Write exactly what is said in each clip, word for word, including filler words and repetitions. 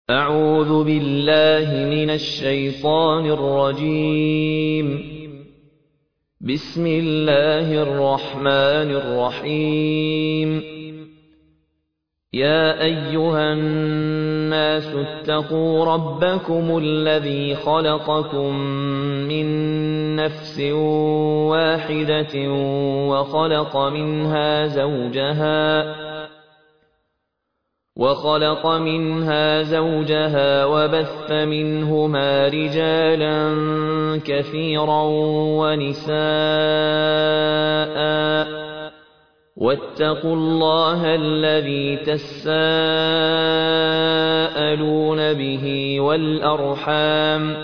أعوذ بالله من الشيطان الرجيم. بسم الله الرحمن الرحيم. يا أيها الناس اتقوا ربكم الذي خلقكم من نفس واحدة وخلق منها زوجها وخلق منها زوجها وبث منهما رجالا كثيرا ونساء، واتقوا الله الذي تساءلون به والأرحام،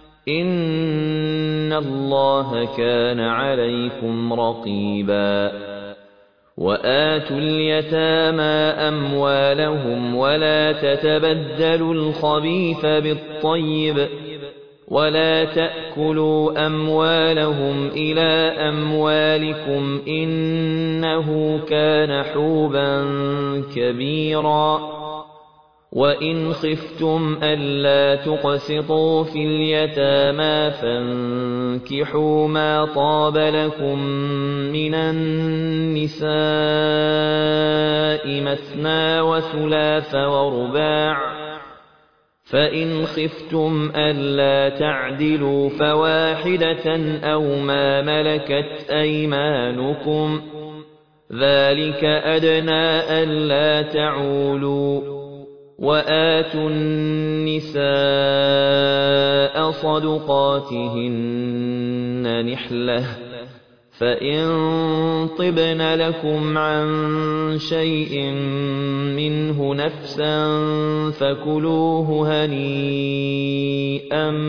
إن الله كان عليكم رقيبا. وآتوا اليتامى أموالهم ولا تتبدلوا الخبيث بالطيب ولا تأكلوا أموالهم إلى أموالكم إنه كان حوبا كبيرا. وإن خفتم ألا تقسطوا في اليتامى فانكحوا ما طاب لكم من النساء مثنى وثلاث ورباع، فإن خفتم ألا تعدلوا فواحدة أو ما ملكت أيمانكم، ذلك أدنى ألا تعولوا. وآتوا النساء صدقاتهن نحلة، فإن طبن لكم عن شيء منه نفسا فكلوه هنيئا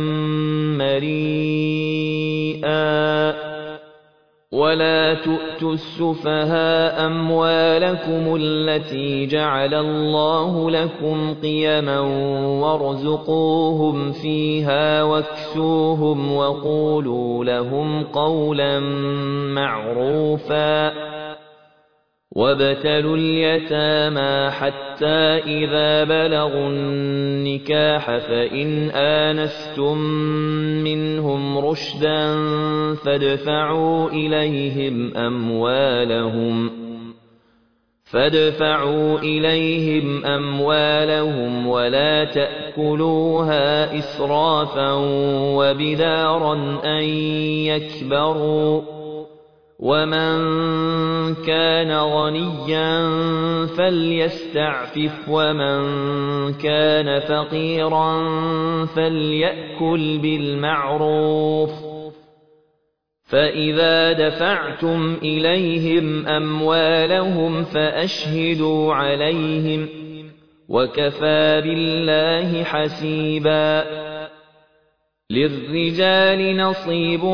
مريئا. ولا تؤتوا السفهاء أموالكم التي جعل الله لكم قيما وارزقوهم فيها واكسوهم وقولوا لهم قولا معروفا. وابتلوا اليتامى حتى إذا بلغوا النكاح فإن آنستم منهم رشدا فادفعوا إليهم أموالهم فادفعوا إليهم أموالهم ولا تأكلوها إسرافا وبدارا أن يكبروا. ومن كان غنيا فليستعفف ومن كان فقيرا فليأكل بالمعروف. فإذا دفعتم إليهم أموالهم فأشهدوا عليهم، وكفى بالله حسيبا. للرجال نصيب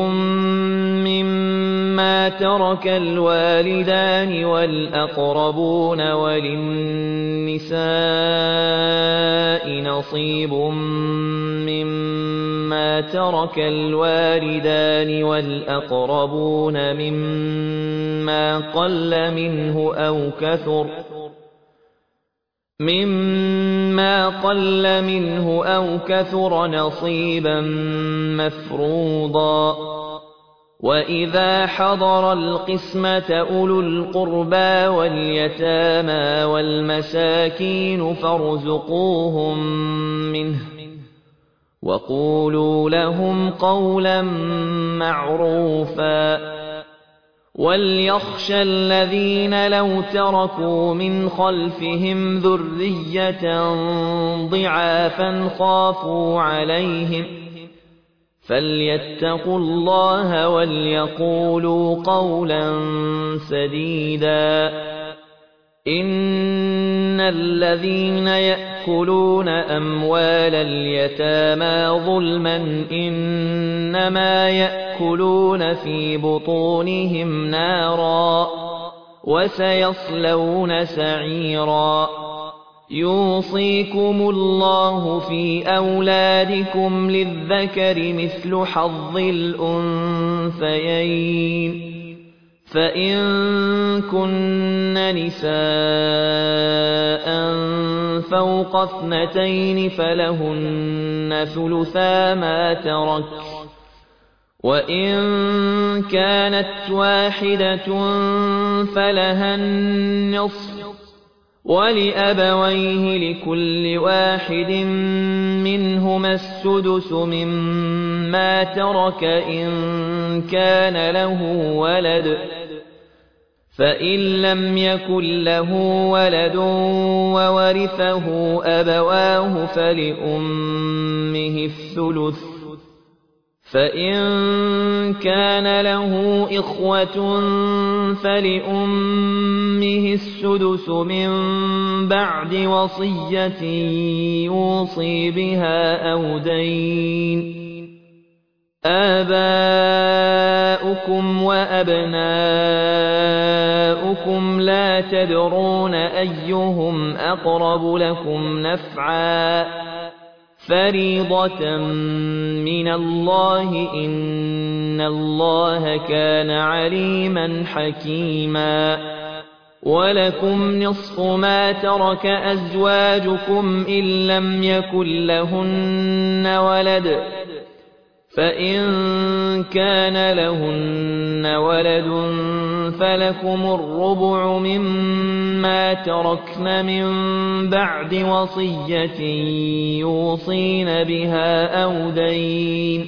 مما ترك الوالدان والأقربون وللنساء نصيب مما ترك الوالدان والأقربون مما قل منه أو كثر مما قل منه أو كثر نصيبا مفروضا. وإذا حضر القسمة أولو القربى واليتامى والمساكين فارزقوهم منه وقولوا لهم قولا معروفا. وليخشى الذين لو تركوا من خلفهم ذرية ضعافا خافوا عليهم فليتقوا الله وليقولوا قولا سديدا. إن الذين يأكلون أموال اليتامى ظلما إنما يأكلون في بطونهم نارا وسيصلون سعيرا. يوصيكم الله في أولادكم للذكر مثل حظ الأنثيين، فإن كن نساء فوق اثنتين فلهن ثلثا ما ترك، وإن كانت واحدة فلها النصف، ولأبويه لكل واحد منهما السدس مما ترك إن كان له ولد، فإن لم يكن له ولد وورثه أبواه فلأمه الثلث، فإن كان له إخوة فلأمه السدس من بعد وصية يوصي بها أو دين. آباؤكم وأبناؤكم لا تدرون أيهم أقرب لكم نفعا، فريضة من الله، إن الله كان عليما حكيما. ولكم نصف ما ترك أزواجكم إن لم يكن لهن ولد، فإن كان لهن ولد فلكم الربع مما تركن من بعد وصية يوصين بها أو دين،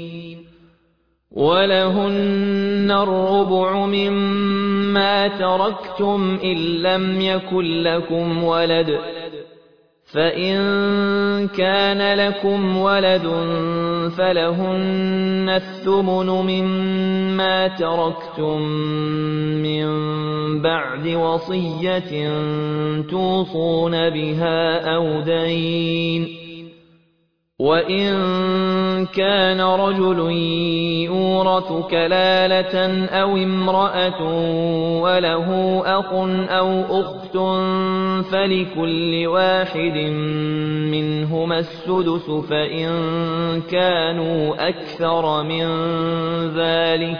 ولهن الربع مما تركتم إن لم يكن لكم ولد، فإن كان لكم ولد فلهن الثمن مما تركتم من بعد وصية توصون بها أو دين. وإن كان رجل يورث كلالة أو امرأة وله أخ أو أخت فلكل واحد منهما السدس، فإن كانوا أكثر من ذلك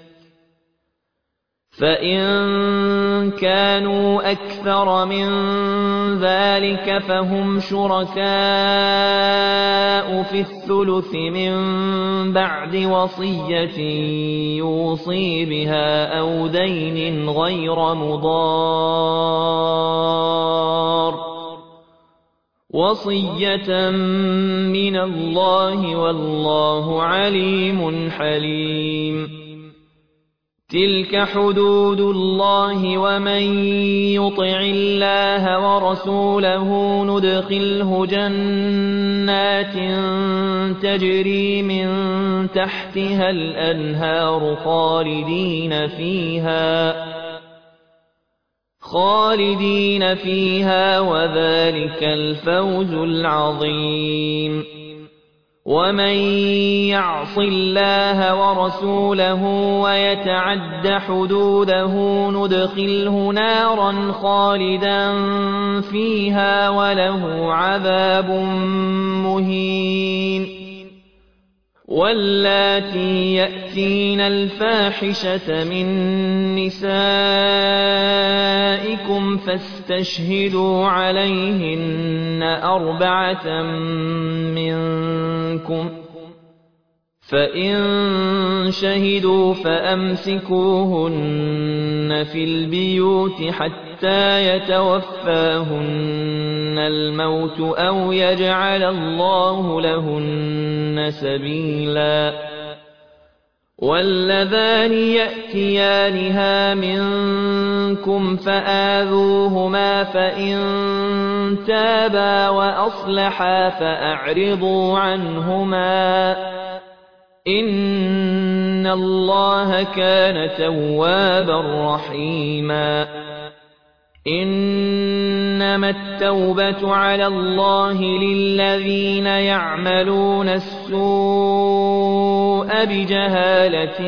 فإن كانوا أكثر من ذلك فهم شركاء في الثلث من بعد وصية يوصي بها أو دين غير مضار، وصية من الله، والله عليم حليم. تلك حدود الله، ومن يطع الله ورسوله ندخله جنات تجري من تحتها الأنهار خالدين فيها خالدين فيها وذلك الفوز العظيم. ومن يعص الله ورسوله ويتعد حدوده ندخله نارا خالدا فيها وله عذاب مهين. واللاتي يأتين الفاحشة من نسائكم فاستشهدوا عليهن أربعة منكم، فإن شهدوا فأمسكوهن في البيوت حتى يتوفاهن الموت أو يجعل الله لهن سبيلا. واللذان يأتيانها منكم فآذوهما، فإن تابا وأصلحا فأعرضوا عنهما، إن الله كان توابا رحيما. إنما التوبة على الله للذين يعملون السوء بجهالة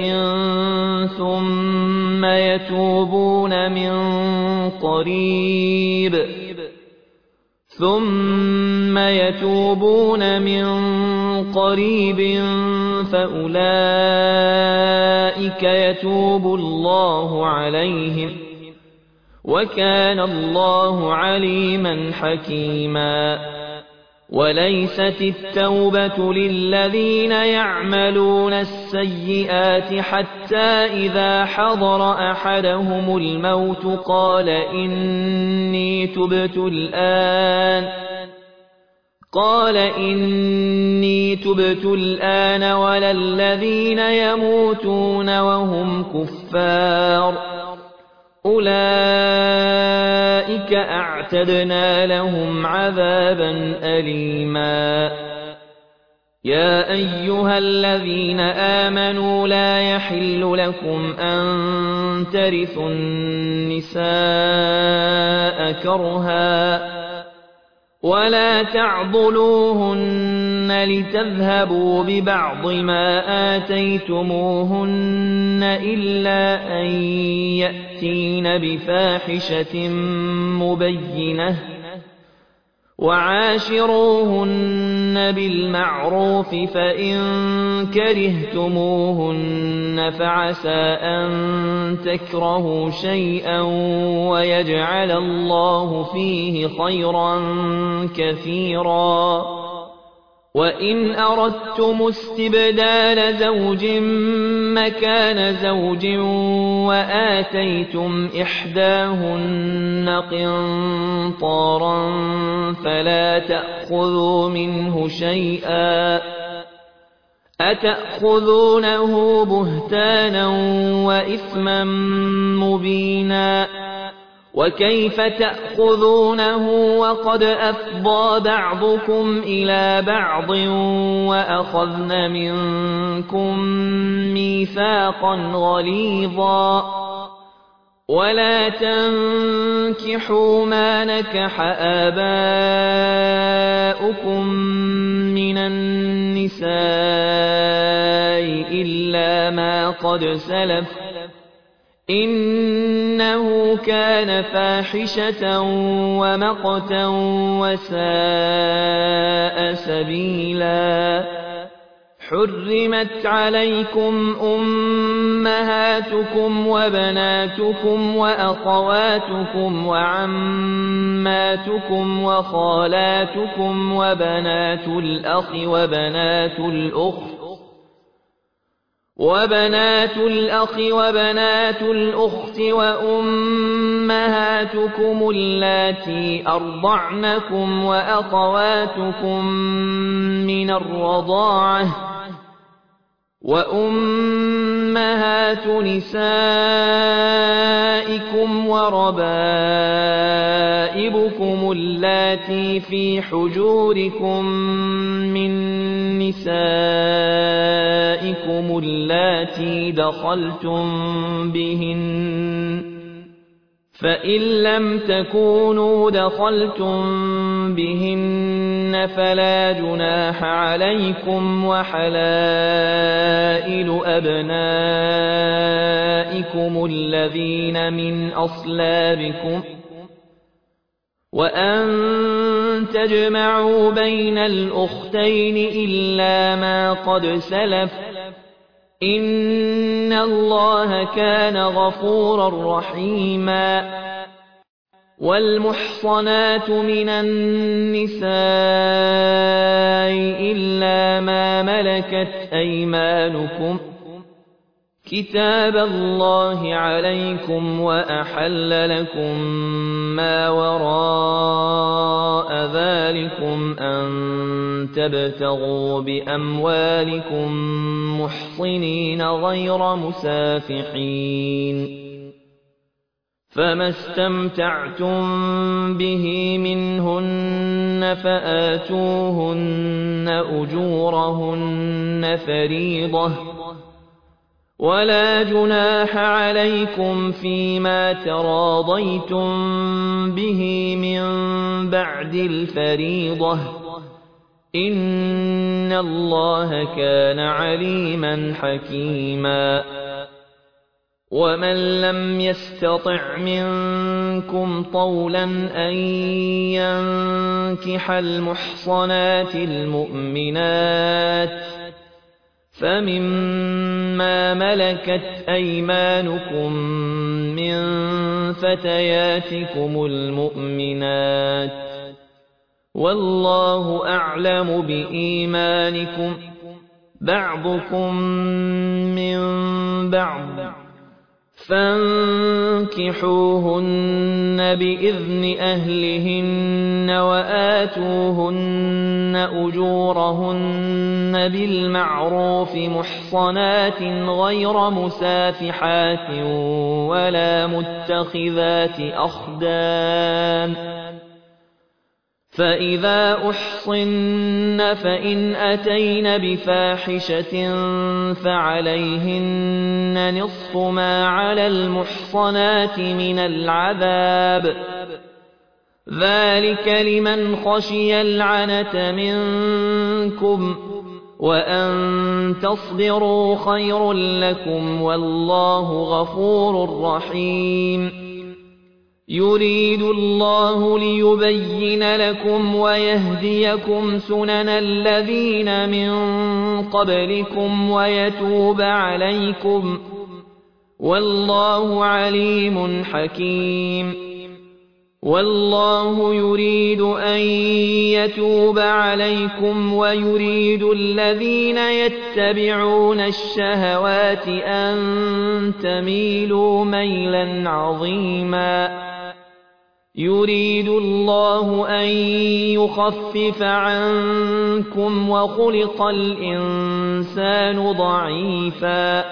ثم يتوبون من قريب ثم يتوبون من قريب فأولئك يتوب الله عليهم وكان الله عليما حكيما وليست التوبة للذين يعملون السيئات حتى إذا حضر أحدهم الموت قال إني تبت الآن قال إني تبت الآن ولا الذين يموتون وهم كفار أولئك أعتدنا لهم عذابا أليما يا أيها الذين آمنوا لا يحل لكم أن ترثوا النساء كرها ولا تعضلوهن لتذهبوا ببعض ما آتيتموهن إلا أن يأتين بفاحشة مبينة وعاشروهن بالمعروف فإن كرهتموهن فعسى أن تكرهوا شيئا ويجعل الله فيه خيرا كثيرا وإن أردتم استبدال زوج مكان زوج وآتيتم إحداهن قنطارا فلا تأخذوا منه شيئا أتأخذونه بهتانا وإثما مبينا وكيف تأخذونه وقد أفضى بعضكم إلى بعض وأخذن منكم ميثاقا غليظا ولا تنكحوا ما نكح آباؤكم من النساء إلا ما قد سلف إنه كان فاحشة ومقتا وساء سبيلا حرمت عليكم أمهاتكم وبناتكم وأخواتكم وعماتكم وخالاتكم وبنات الأخ وبنات الأخت وبنات الأخ وبنات الأخت وأمهاتكم اللاتي أرضعنكم وأخواتكم من الرضاعة وأمهات نسائكم وربائبكم اللاتي في حجوركم من نسائكم اللاتي دخلتم بهن فإن لم تكونوا دخلتم بهن فلا جناح عليكم وحلائل أبنائكم الذين من أصلابكم وأن تجمعوا بين الأختين إلا ما قد سلف إن الله كان غفورا رحيما والمحصنات من النساء إلا ما ملكت أيمانكم كتاب الله عليكم وأحل لكم ما وراء ذلكم أن تبتغوا بأموالكم محصنين غير مسافحين فما استمتعتم به منهن فآتوهن أجورهن فريضة ولا جناح عليكم فيما تراضيتم به من بعد الفريضة إن الله كان عليما حكيما ومن لم يستطع منكم طولا أن ينكح المحصنات المؤمنات فمما ملكت أيمانكم من فتياتكم المؤمنات والله أعلم بإيمانكم بعضكم من بعض فانكحوهن بإذن أهلهن وآتوهن أجورهن بالمعروف محصنات غير مسافحات ولا متخذات أخدان فإذا أحصن فإن أتين بفاحشة فعليهن نصف ما على المحصنات من العذاب ذلك لمن خشي العنة منكم وأن تصبروا خير لكم والله غفور رحيم يريد الله ليبين لكم ويهديكم سنن الذين من قبلكم ويتوب عليكم والله عليم حكيم والله يريد أن يتوب عليكم ويريد الذين يتبعون الشهوات أن تميلوا ميلا عظيما يريد الله أن يخفف عنكم وخلق الإنسان ضعيفا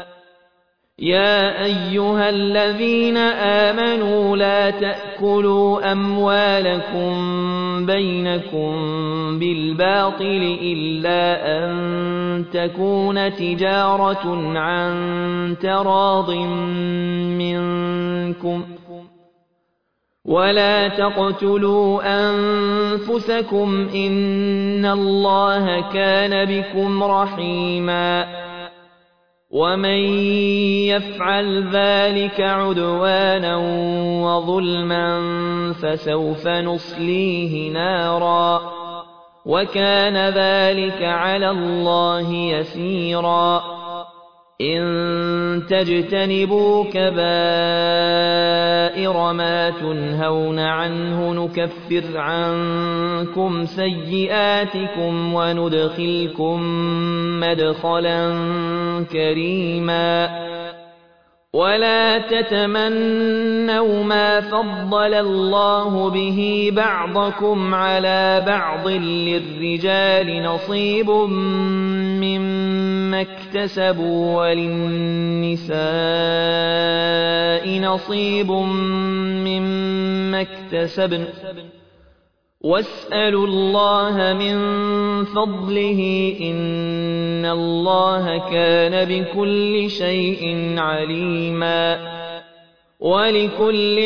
يا أيها الذين آمنوا لا تأكلوا أموالكم بينكم بالباطل إلا أن تكون تجارة عن تراض منكم ولا تقتلوا أنفسكم إن الله كان بكم رحيما ومن يفعل ذلك عدوانا وظلما فسوف نصليه نارا وكان ذلك على الله يسيرا إن تجتنبوا كبائر ما تنهون عنه نكفر عنكم سيئاتكم وندخلكم مدخلا كريما ولا تتمنوا ما فضل الله به بعضكم على بعض للرجال نصيب مما اكتسبوا وللنساء نصيب مما اكتسبن واسألوا الله من فضله إن الله كان بكل شيء عليما ولكل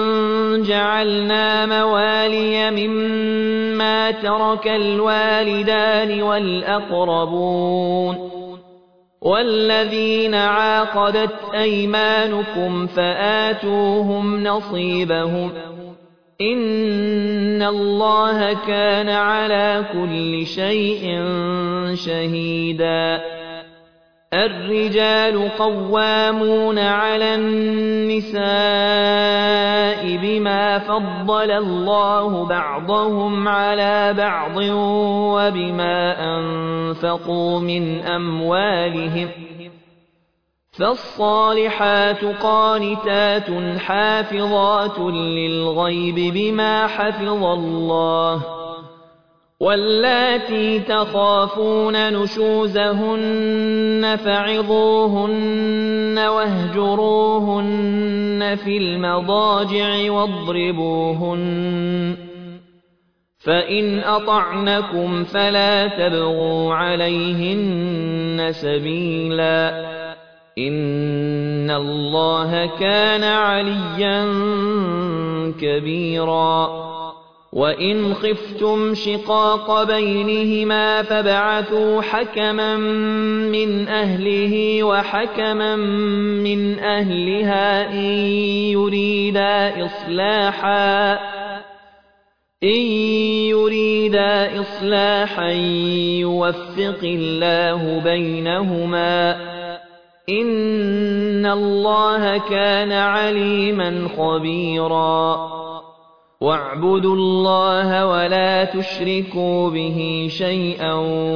جعلنا موالي مما ترك الوالدان والأقربون والذين عاقدت أيمانكم فآتوهم نصيبهم إن الله كان على كل شيء شهيدا الرجال قوامون على النساء بما فضل الله بعضهم على بعض وبما أنفقوا من أموالهم فالصالحات قانتات حافظات للغيب بما حفظ الله واللاتي تخافون نشوزهن فعظوهن واهجروهن في المضاجع واضربوهن فإن أطعنكم فلا تبغوا عليهن سبيلا إن الله كان عليا كبيرا وإن خفتم شقاق بينهما فابعثوا حكما من أهله وحكما من أهلها إن يريدا إصلاحا إن يريدا إصلاحا يوفق الله بينهما إن الله كان عليما خبيرا واعبدوا الله ولا تشركوا به شيئا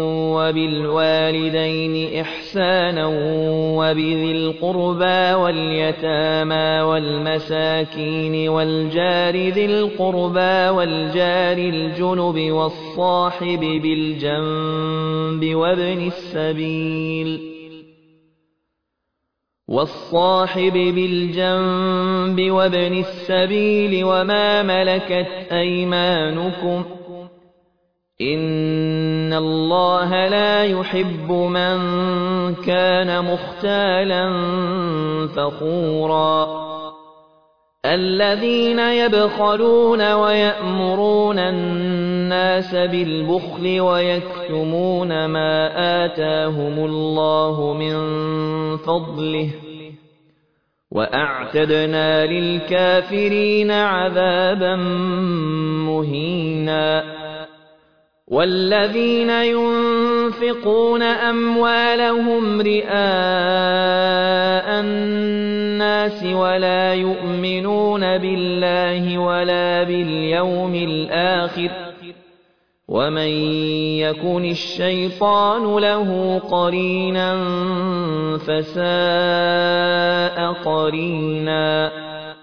وبالوالدين إحسانا وبذي القربى واليتامى والمساكين والجار ذي القربى والجار الجنب والصاحب بالجنب وابن السبيل والصاحب بالجنب وابن السبيل وما ملكت أيمانكم إن الله لا يحب من كان مختالا فخورا الذين يبخلون ويأمرون الناس بالبخل ويكتمون ما آتاهم الله من فضله وأعتدنا للكافرين عذابا مهينا والذين ينفقون أموالهم رئاء الناس ولا يؤمنون بالله ولا باليوم الآخر ومن يكن الشيطان له قرينا فساء قرينا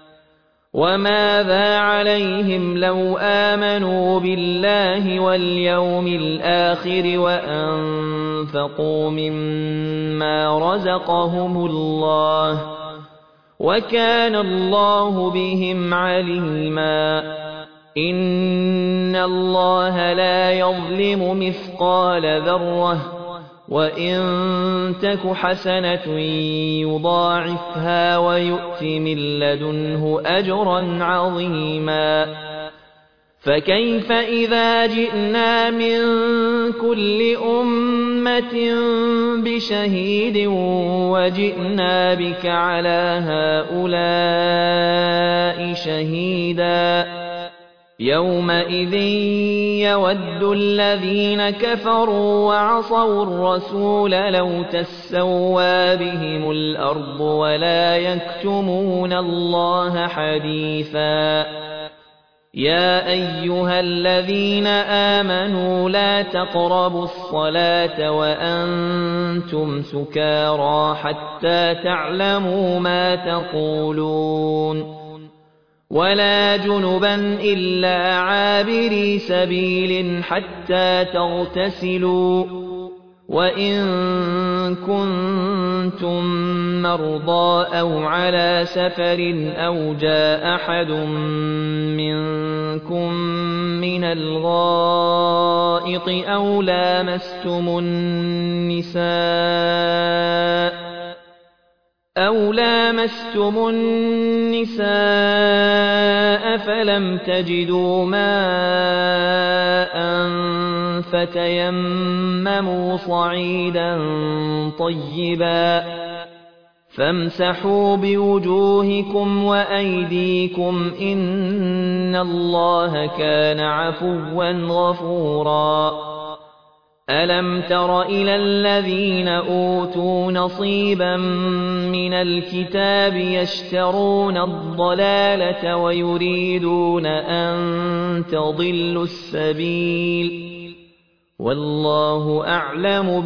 وماذا عليهم لو آمنوا بالله واليوم الآخر وأنفقوا مما رزقهم الله وكان الله بهم عليما إن الله لا يظلم مثقال ذرة وإن تك حسنة يضاعفها ويؤت من لدنه أجرا عظيما فكيف إذا جئنا من كل أمة بشهيد وجئنا بك على هؤلاء شهيدا يومئذ يود الذين كفروا وعصوا الرسول لو تسوى بهم الأرض ولا يكتمون الله حديثا يا أيها الذين آمنوا لا تقربوا الصلاة وأنتم سكارى حتى تعلموا ما تقولون ولا جنبا إلا عابري سبيل حتى تغتسلوا وإن كنتم مرضى أو على سفر أو جاء أحد منكم من الغائط أو لامستم النساء أو لامستم النساء فلم تجدوا ماء فتيمموا صعيدا طيبا فامسحوا بوجوهكم وأيديكم إن الله كان عفوا غفورا ألم تر إلى الذين أوتوا نصيبا من الكتاب يشترون الضلالة ويريدون أن تضلوا السبيل والله أعلم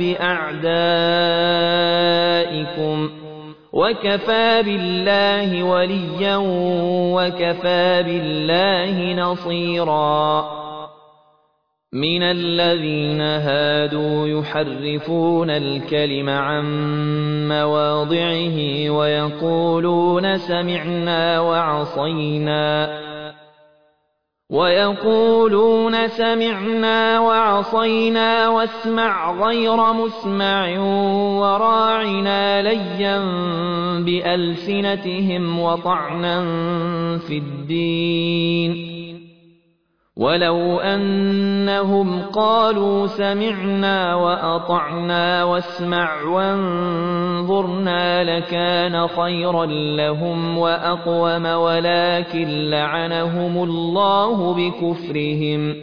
بأعدائكم وكفى بالله وليا وكفى بالله نصيرا من الذين هادوا يحرفون الكلم عن مواضعه ويقولون سمعنا وعصينا ويقولون سمعنا وعصينا واسمع غير مسمع وراعنا ليا بألسنتهم وطعنا في الدين ولو أنهم قالوا سمعنا وأطعنا واسمع وانظرنا لكان خيرا لهم وأقوم ولكن لعنهم الله بكفرهم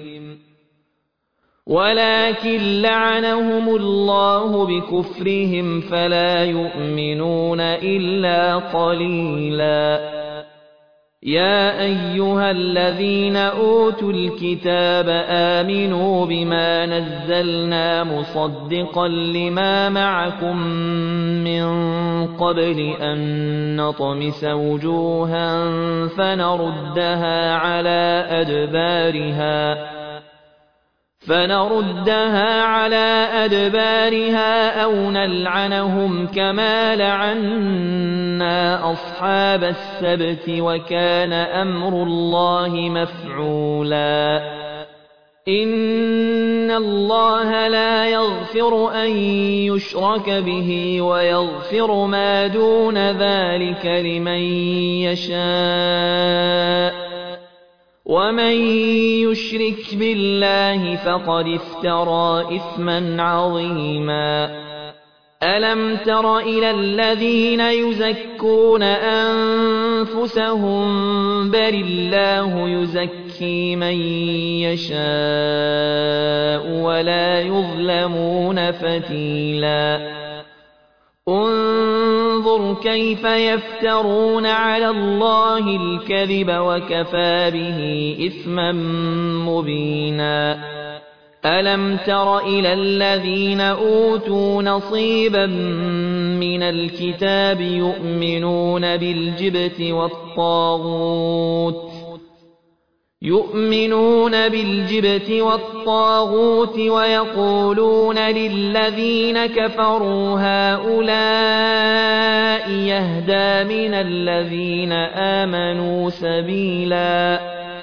ولكن لعنهم الله بكفرهم فلا يؤمنون إلا قليلا. يا أيها الذين أوتوا الكتاب آمنوا بما نزلنا مصدقا لما معكم من قبل أن نطمس وجوها فنردها على أدبارها فنردها على أدبارها أو نلعنهم كما لعنا أصحاب السبت وكان أمر الله مفعولا. إن الله لا يغفر أن يشرك به ويغفر ما دون ذلك لمن يشاء ومن يشرك بالله فقد افترى إثما عظيما. ألم تر إلى الذين يزكون أنفسهم بل الله يزكي من يشاء ولا يظلمون فتيلا. انظر كيف يفترون على الله الكذب وكفى به إثما مبينا. ألم تر إلى الذين أوتوا نصيبا من الكتاب يؤمنون بالجبت والطاغوت يؤمنون بالجبت والطاغوت ويقولون للذين كفروا هؤلاء يهدى من الذين آمنوا سبيلا.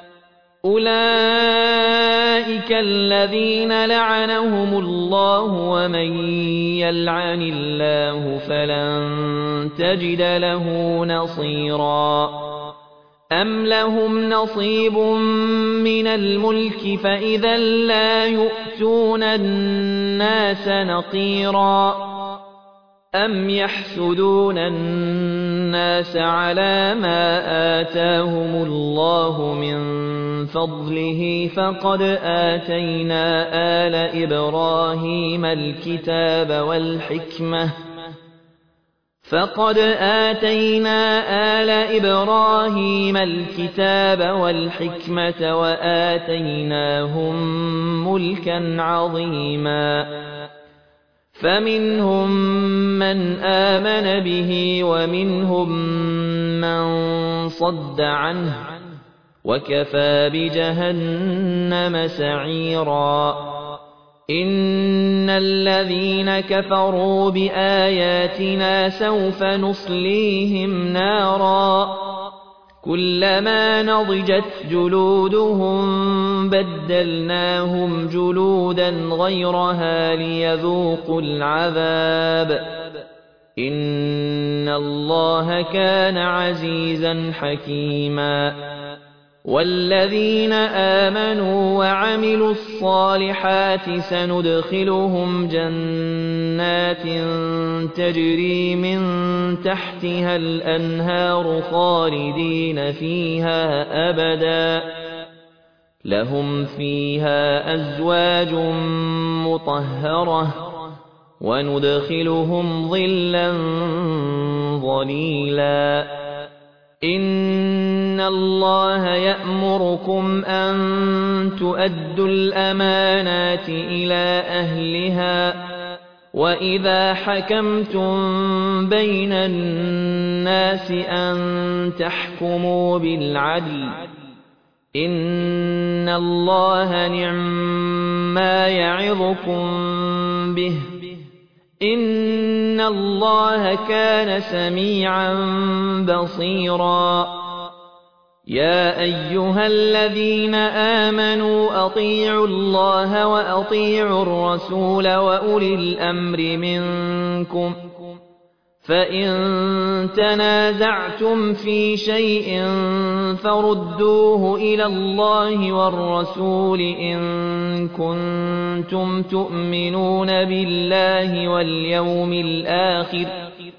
أولئك الذين لعنهم الله ومن يلعن الله فلن تجد له نصيرا. أم لهم نصيب من الملك فإذا لا يؤتون الناس نقيرا. أم يحسدون الناس على ما آتاهم الله من فضله فقد آتينا آل إبراهيم الكتاب والحكمة فقد آتينا آل إبراهيم الكتاب والحكمة وآتيناهم ملكا عظيما. فمنهم من آمن به ومنهم من صد عنه وكفى بجهنم سعيرا. إن الذين كفروا بآياتنا سوف نصليهم نارا كلما نضجت جلودهم بدلناهم جلودا غيرها ليذوقوا العذاب إن الله كان عزيزا حكيما. والذين آمنوا وعملوا الصالحات سندخلهم جنات تجري من تحتها الأنهار خالدين فيها أبدا لهم فيها أزواج مطهرة وندخلهم ظلا ظليلا. إن الله يأمركم أن تؤدوا الأمانات إلى أهلها وإذا حكمتم بين الناس أن تحكموا بالعدل إن الله نعم ما يعظكم به إن الله كان سميعا بصيرا. يا أيها الذين آمنوا أطيعوا الله وأطيعوا الرسول وأولي الأمر منكم فإن تنازعتم في شيء فردوه إلى الله والرسول إن كنتم تؤمنون بالله واليوم الآخر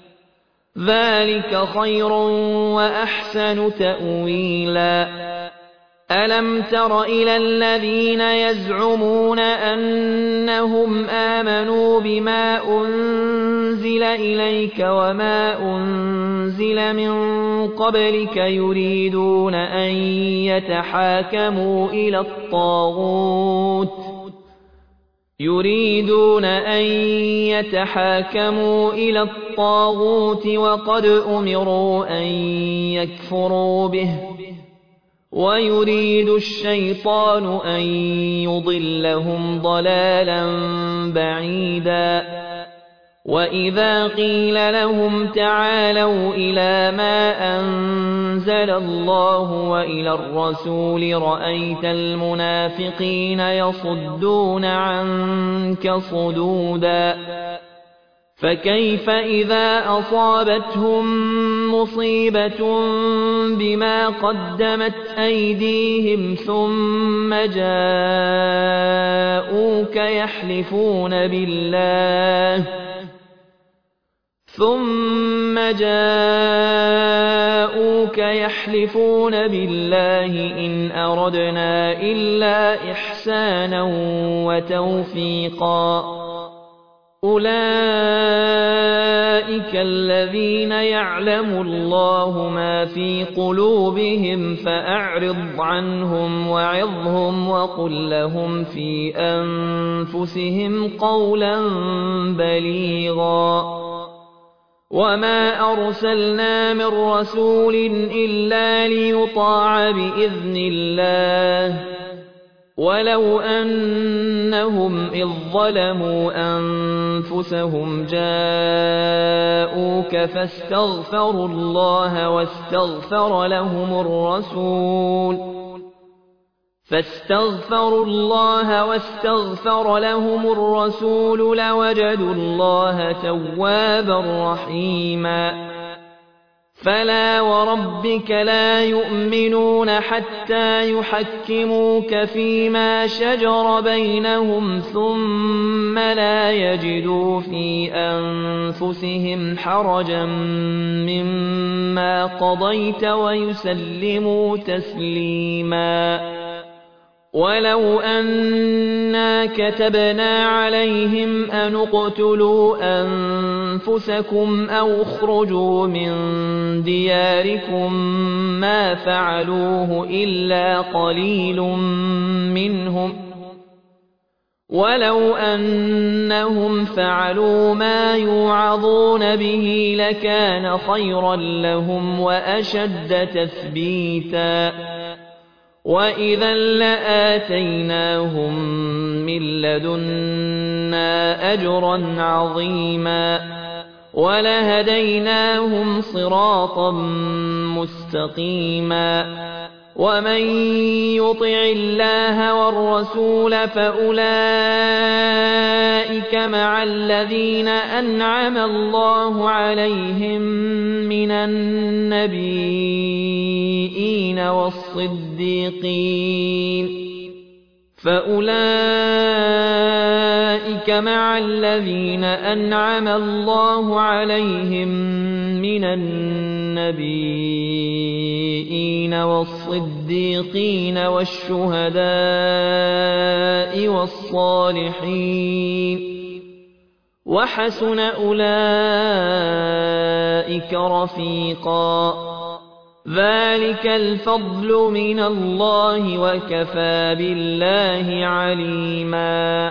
ذلك خير وأحسن تأويلا. ألم تر إلى الذين يزعمون أنهم آمنوا بما أنزل إليك وما أنزل من قبلك يريدون أن يتحاكموا إلى الطاغوت يريدون أن يتحاكموا إلى الطاغوت وقد أمروا أن يكفروا به ويريد الشيطان أن يضلهم ضلالا بعيدا. وإذا قيل لهم تعالوا إلى ما أنزل الله وإلى الرسول رأيت المنافقين يصدون عنك صدودا. فكيف إذا أصابتهم مصيبة بما قدمت أيديهم ثم جاءوك يحلفون بالله ثم جاءوك يحلفون بالله إن أردنا إلا إحسانا وتوفيقا. أولئك الذين يعلم الله ما في قلوبهم فأعرض عنهم وعظهم وقل لهم في أنفسهم قولا بليغا. وما أرسلنا من رسول إلا ليطاع بإذن الله ولو أنهم إذ ظلموا أنفسهم جاءوك فاستغفروا الله واستغفر لهم الرسول فاستغفروا الله واستغفر لهم الرسول لوجدوا الله توابا رحيما. فلا وربك لا يؤمنون حتى يحكموك فيما شجر بينهم ثم لا يجدوا في أنفسهم حرجا مما قضيت ويسلموا تسليما. ولو أنا كتبنا عليهم أن اقتلوا أنفسكم أو اخرجوا من دياركم ما فعلوه إلا قليل منهم ولو أنهم فعلوا ما يوعظون به لكان خيرا لهم وأشد تثبيتا. وإذا لآتيناهم من لدنا أجرا عظيما ولهديناهم صراطا مستقيما. ومن يطع الله والرسول فأولئك مع الذين أنعم الله عليهم من النبيين والصديقين فأولئك مع الذين أنعم الله عليهم من النبيين والصديقين والشهداء والصالحين وحسن أولئك رفيقا. ذلك الفضل من الله وكفى بالله عليما.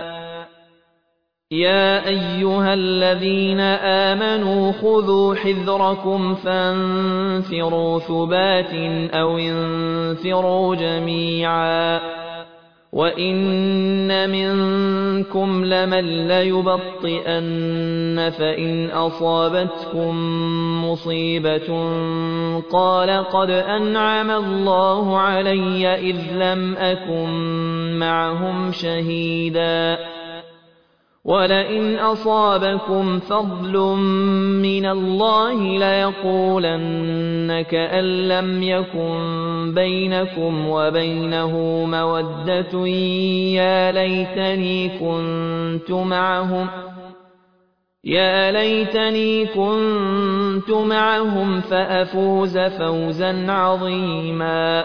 يا أيها الذين آمنوا خذوا حذركم فانفروا ثبات أو انفروا جميعا. وإن منكم لمن ليبطئن فإن أصابتكم مصيبة قال قد أنعم الله علي إذ لم أكن معهم شهيدا ولئن أصابكم فضل من الله ليقولن كأن لم يكن بينكم وبينه مودة يا ليتني كنت معهم يا ليتني كنت معهم فأفوز فوزا عظيما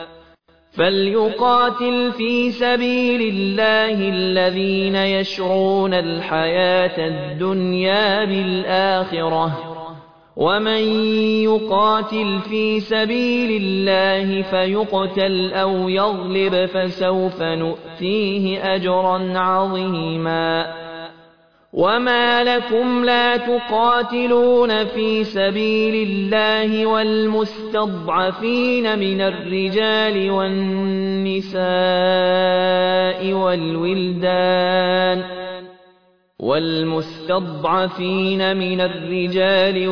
فليقاتل في سبيل الله الذين يشرون الحياة الدنيا بالآخرة ومن يقاتل في سبيل الله فيقتل أو يغلب فسوف نؤتيه أجرا عظيما وما لكم لا تقاتلون في سبيل الله والمستضعفين من الرجال والنساء والولدان والمستضعفين من الرجال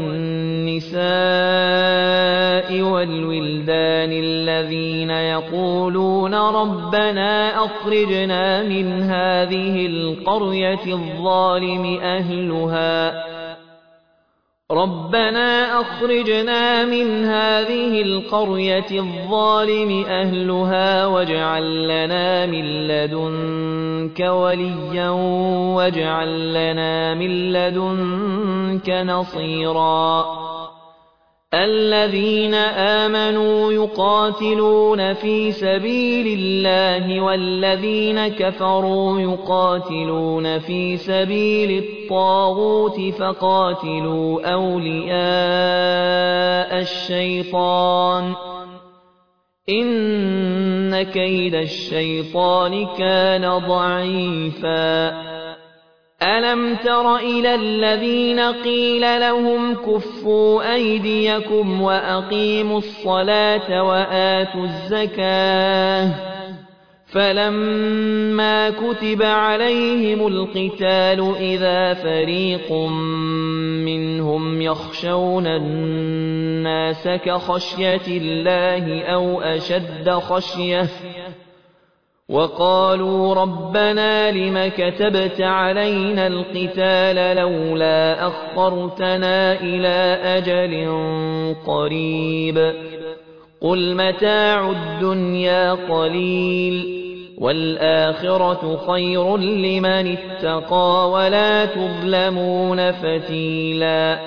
والنساء والولدان الذين يقولون ربنا أخرجنا من هذه القرية الظالم أهلها ربنا أخرجنا من هذه القرية الظالم أهلها واجعل لنا من لدنك وليا واجعل لنا من لدنك نصيرا الذين آمنوا يقاتلون في سبيل الله والذين كفروا يقاتلون في سبيل الطاغوت فقاتلوا أولياء الشيطان إن كيد الشيطان كان ضعيفا ألم تر إلى الذين قيل لهم كفوا أيديكم وأقيموا الصلاة وآتوا الزكاة فلما كتب عليهم القتال إذا فريق منهم يخشون الناس كخشية الله أو أشد خشية وقالوا ربنا لم كتبت علينا القتال لولا أخرتنا إلى أجل قريب قل متاع الدنيا قليل والآخرة خير لمن اتقى ولا تظلمون فتيلا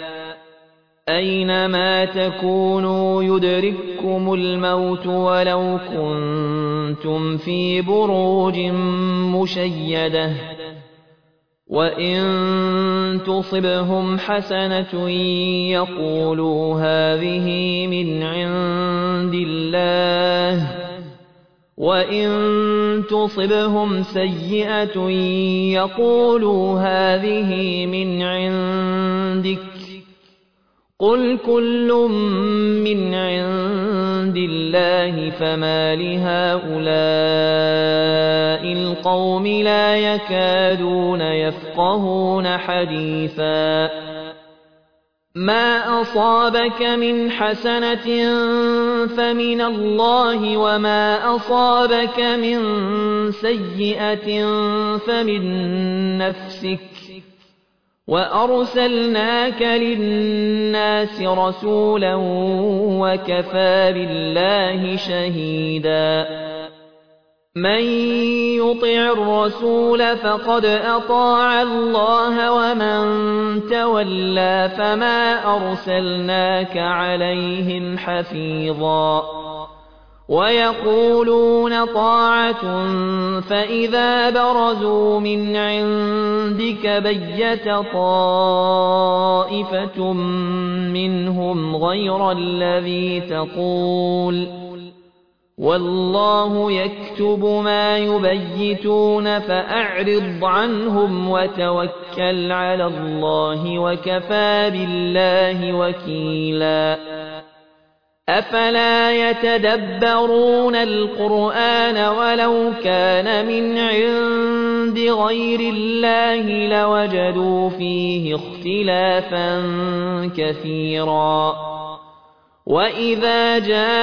أينما تكونوا يدرككم الموت ولو كنتم في بروج مشيدة وإن تصبهم حسنة يقولوا هذه من عند الله وإن تصبهم سيئة يقولوا هذه من عندك قل كل من عند الله فما لهؤلاء القوم لا يكادون يفقهون حديثا ما أصابك من حسنة فمن الله وما أصابك من سيئة فمن نفسك وأرسلناك للناس رسولا وكفى بالله شهيدا من يطع الرسول فقد أطاع الله ومن تولى فما أرسلناك عليهم حفيظا ويقولون طاعة فإذا برزوا من عندك بيت طائفة منهم غير الذي تقول والله يكتب ما يبيتون فأعرض عنهم وتوكل على الله وكفى بالله وكيلا أفلا يتدبرون القرآن ولو كان من عند غير الله لوجدوا فيه اختلافا كثيرا وإذا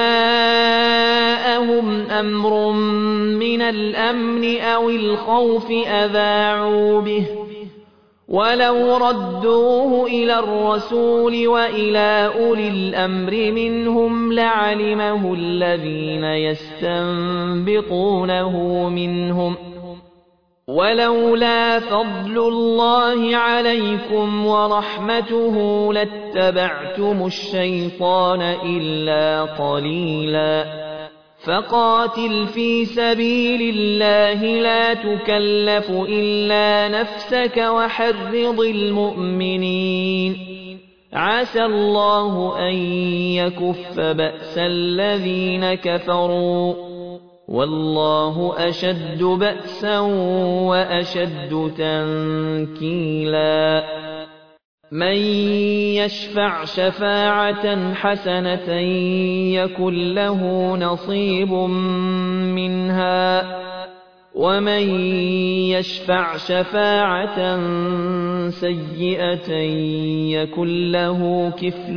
جاءهم أمر من الأمن أو الخوف أذاعوا به ولو ردوه إلى الرسول وإلى أولي الأمر منهم لعلمه الذين يستنبطونه منهم ولولا فضل الله عليكم ورحمته لاتبعتم الشيطان إلا قليلا فقاتل في سبيل الله لا تكلف إلا نفسك وحرض المؤمنين عسى الله أن يكف بأس الذين كفروا والله أشد بأسا وأشد تنكيلا من يشفع شفاعة حسنة يكن له نصيب منها ومن يشفع شفاعة سيئة يكن له كفل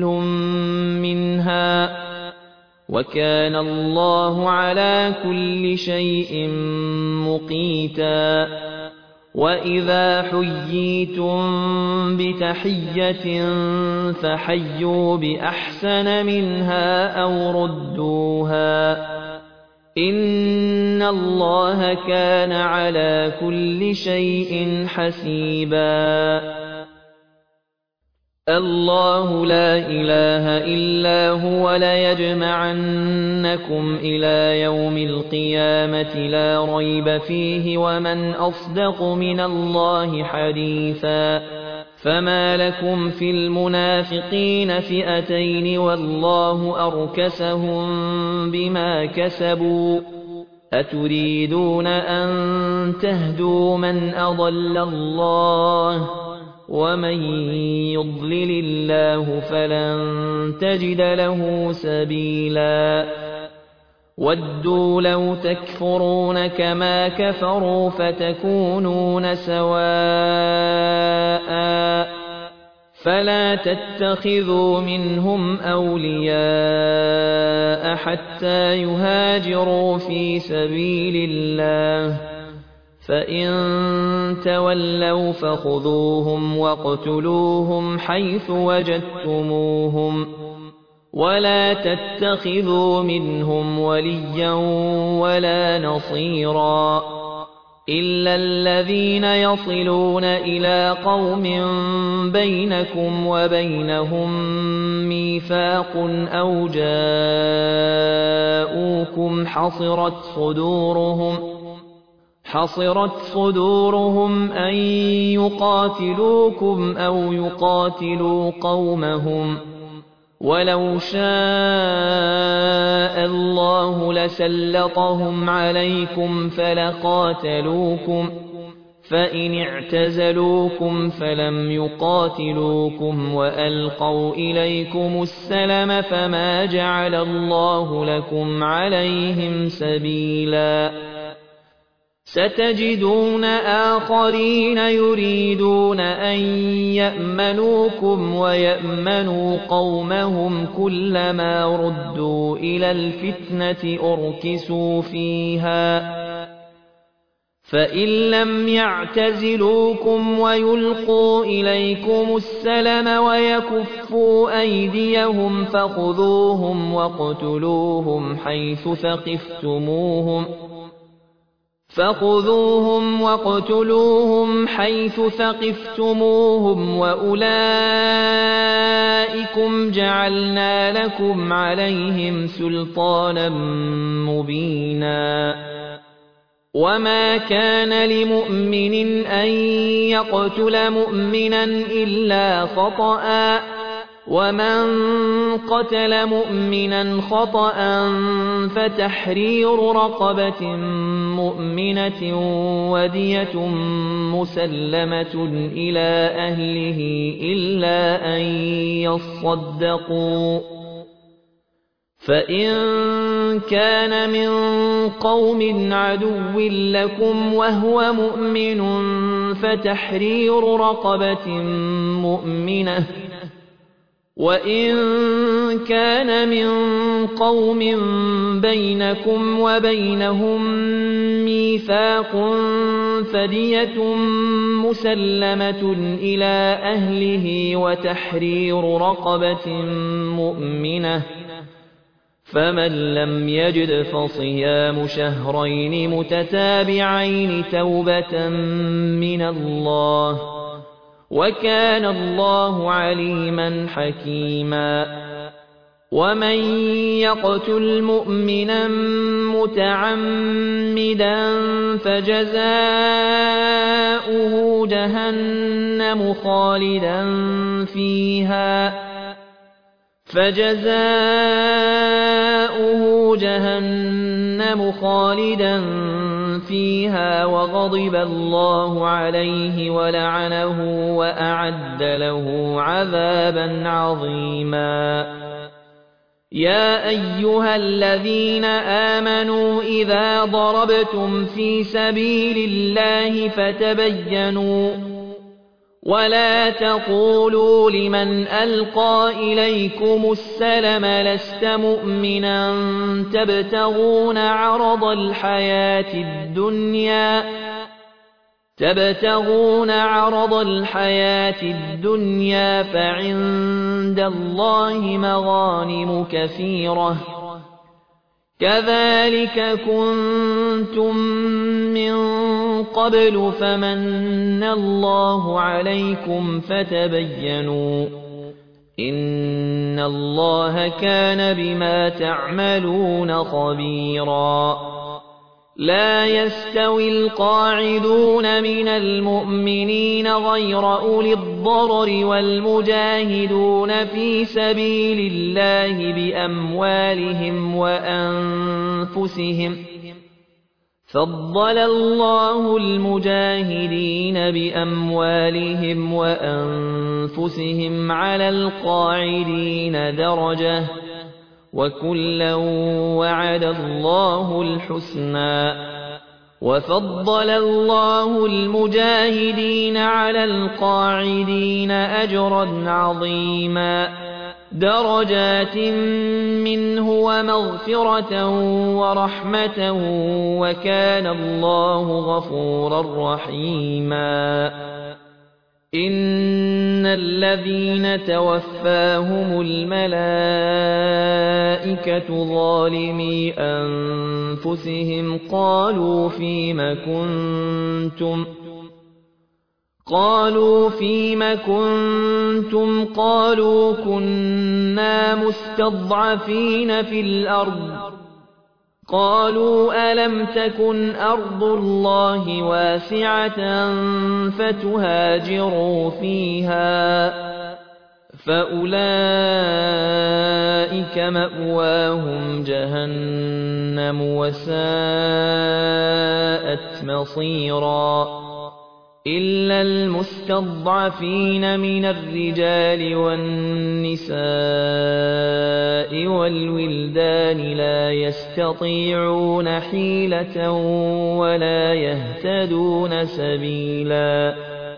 منها وكان الله على كل شيء مقيتا وإذا حييتم بتحية فحيوا بأحسن منها أو ردوها إن الله كان على كل شيء حسيبا الله لا إله إلا هو ليجمعنكم إلى يوم القيامة لا ريب فيه ومن أصدق من الله حديثا فما لكم في المنافقين فئتين والله أركسهم بما كسبوا أتريدون أن تهدوا من أضل الله ومن يضلل الله فلن تجد له سبيلا ودوا لو تكفرون كما كفروا فتكونون سواء فلا تتخذوا منهم أولياء حتى يهاجروا في سبيل الله فإن تولوا فخذوهم واقتلوهم حيث وجدتموهم ولا تتخذوا منهم وليا ولا نصيرا إلا الذين يصلون إلى قوم بينكم وبينهم ميثاق أو جاءوكم حصرت صدورهم حصرت صدورهم أن يقاتلوكم أو يقاتلوا قومهم ولو شاء الله لسلطهم عليكم فلقاتلوكم فإن اعتزلوكم فلم يقاتلوكم وألقوا إليكم السلم فما جعل الله لكم عليهم سبيلا ستجدون آخرين يريدون أن يأمنوكم ويأمنوا قومهم كلما ردوا إلى الفتنة أركسوا فيها فإن لم يعتزلوكم ويلقوا إليكم السلم ويكفوا أيديهم فخذوهم واقتلوهم حيث ثقفتموهم فخذوهم واقتلوهم حيث ثقفتموهم وأولئكم جعلنا لكم عليهم سلطانا مبينا وما كان لمؤمن أن يقتل مؤمنا إلا خطأ ومن قتل مؤمنا خطأ فتحرير رقبة مؤمنة ودية مسلمة إلى أهله إلا أن يصدقوا فإن كان من قوم عدو لكم وهو مؤمن فتحرير رقبة مؤمنة وإن كان من قوم بينكم وبينهم ميثاق فدية مسلمة إلى أهله وتحرير رقبة مؤمنة فمن لم يجد فصيام شهرين متتابعين توبة من الله وكان الله عليما حكيما ومن يقتل مؤمنا متعمدا فجزاؤه جهنم خالدا فيها فجزاؤه جهنم خالدا فيها وغضب الله عليه ولعنه وأعد له عذابا عظيما يا أيها الذين آمنوا إذا ضربتم في سبيل الله فتبينوا ولا تقولوا لمن ألقى إليكم السلم لست مؤمنا تبتغون عرض الحياة الدنيا تبتغون عرض الحياة الدنيا فعند الله مغانم كثيرة كذلك كنتم من قبل فمن الله عليكم فتبينوا إن الله كان بما تعملون خبيرا لا يستوي القاعدون من المؤمنين غير أولي الضرر والمجاهدون في سبيل الله بأموالهم وأنفسهم فضل الله المجاهدين بأموالهم وأنفسهم على القاعدين درجة وكلا وعد الله الحسنى وفضل الله المجاهدين على القاعدين أجرا عظيما درجات منه ومغفرة ورحمة وكان الله غفورا رحيما إن الذين توفاهم الملائكة ظالمي أنفسهم قالوا فيم كنتم قالوا فيم كنتم قالوا كنا مستضعفين في الأرض قالوا ألم تكن أرض الله واسعة فتهاجروا فيها فأولئك مأواهم جهنم وساءت مصيرا إلا المستضعفين من الرجال والنساء والولدان لا يستطيعون حيلة ولا يهتدون سبيلا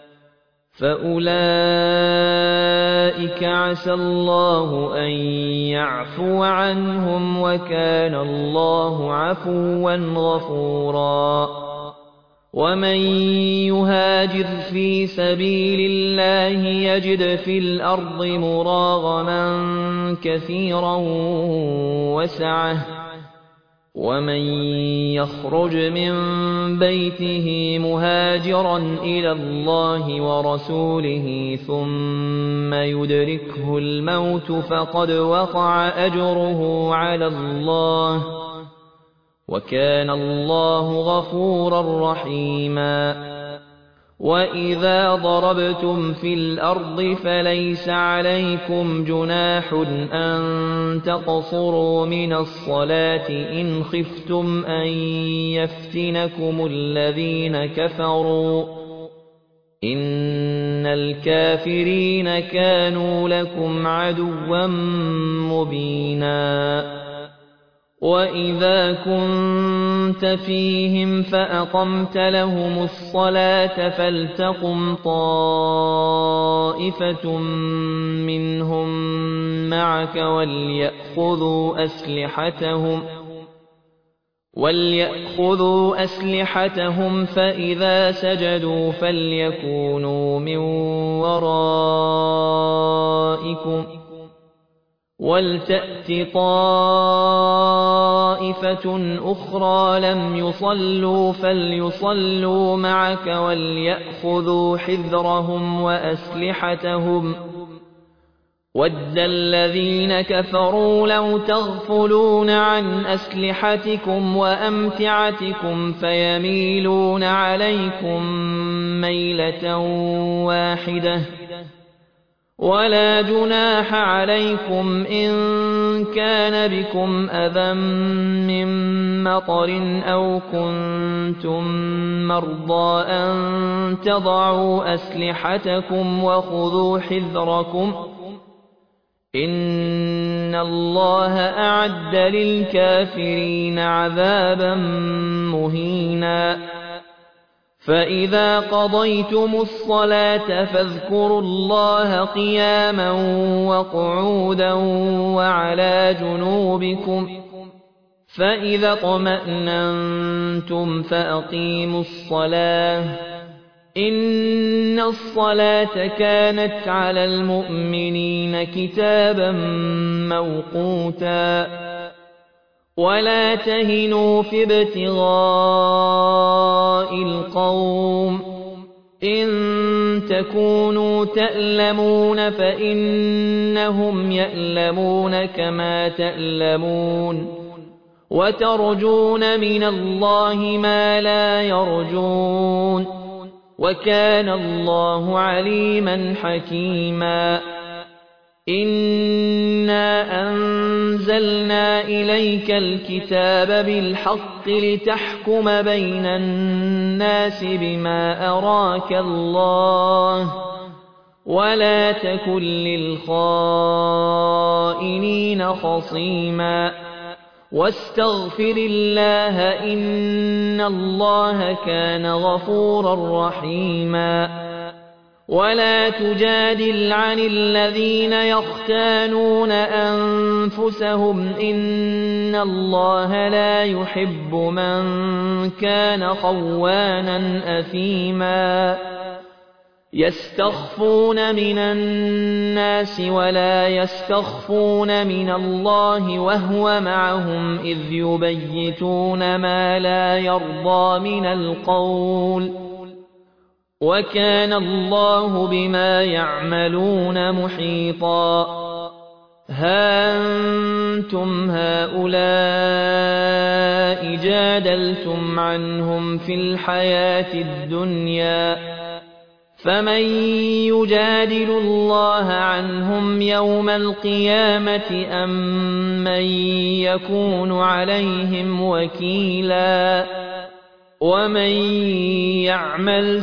فأولئك عسى الله أن يعفو عنهم وكان الله عفوا غفورا ومن يهاجر في سبيل الله يجد في الأرض مراغما كثيرا وسعة ومن يخرج من بيته مهاجرا إلى الله ورسوله ثم يدركه الموت فقد وقع أجره على الله وكان الله غفورا رحيما وإذا ضربتم في الأرض فليس عليكم جناح أن تقصروا من الصلاة إن خفتم أن يفتنكم الذين كفروا إن الكافرين كانوا لكم عدوا مبينا وإذا كنت فيهم فأقمت لهم الصلاة فلتقم طائفة طائفة منهم معك وليأخذوا أسلحتهم وليأخذوا أسلحتهم فإذا سجدوا فليكونوا من ورائكم ولتأت طائفة أخرى لم يصلوا فليصلوا معك وليأخذوا حذرهم وأسلحتهم وَدَّ الَّذِينَ كَفَرُوا لَوْ تَغْفُلُونَ عَنْ أَسْلِحَتِكُمْ وَأَمْتِعَتِكُمْ فَيَمِيلُونَ عَلَيْكُمْ مَيْلَةً وَاحِدَةً وَلَا جُنَاحَ عَلَيْكُمْ إِن كَانَ بِكُمْ أَذًى مِّن مَّطَرٍ أَوْ كُنتُم مَّرْضَىٰ أَن تَضَعُوا أَسْلِحَتَكُمْ وَخُذُوا حِذْرَكُمْ إِنَّ اللَّهَ أَعَدَّ لِلْكَافِرِينَ عَذَابًا مُّهِينًا فَإِذَا قَضَيْتُمُ الصَّلَاةَ فاذْكُرُوا اللَّهَ قِيَامًا وَقُعُودًا وَعَلَىٰ جُنُوبِكُمْ فَإِذَا اطْمَأْنَنتُمْ فَأَقِيمُوا الصَّلَاةَ إِنَّ الصَّلَاةَ كَانَتْ عَلَى الْمُؤْمِنِينَ كِتَابًا مَّوْقُوتًا وَلَا تَهِنُوا فِي ابْتِغَاءِ الْقَوْمِ إِن تَكُونُوا تَأْلَمُونَ فَإِنَّهُمْ يَأْلَمُونَ كَمَا تَأْلَمُونَ وَتَرْجُونَ مِنَ اللَّهِ مَا لَا يَرْجُونَ وَكَانَ اللَّهُ عَلِيمًا حَكِيمًا إِنَّا أَنزَلْنَا إِلَيْكَ الْكِتَابَ بِالْحَقِّ لِتَحْكُمَ بَيْنَ النَّاسِ بِمَا أَرَاكَ اللَّهُ وَلَا تَكُن لِّلْخَائِنِينَ خَصِيمًا وَاسْتَغْفِرِ اللَّهَ إِنَّ اللَّهَ كَانَ غَفُورًا رَّحِيمًا وَلَا تُجَادِلْ عَنِ الَّذِينَ يَخْتَانُونَ أَنفُسَهُمْ إِنَّ اللَّهَ لَا يُحِبُّ مَن كَانَ خَوَّانًا أَثِيمًا يَسْتَخْفُونَ مِنَ النَّاسِ وَلَا يَسْتَخْفُونَ مِنَ اللَّهِ وَهُوَ مَعَهُمْ إِذْ يُبَيِّتُونَ مَا لَا يَرْضَىٰ مِنَ الْقَوْلِ وَكَانَ اللَّهُ بِمَا يَعْمَلُونَ مُحِيطًا هَا أَنتُمْ هَٰؤُلَاءِ جَادَلْتُمْ عَنْهُمْ فِي الْحَيَاةِ الدُّنْيَا فَمَن يُجَادِلُ اللَّهَ عَنْهُمْ يَوْمَ الْقِيَامَةِ أَم مَّن يَكُونُ عَلَيْهِمْ وَكِيلًا وَمَن يَعْمَلْ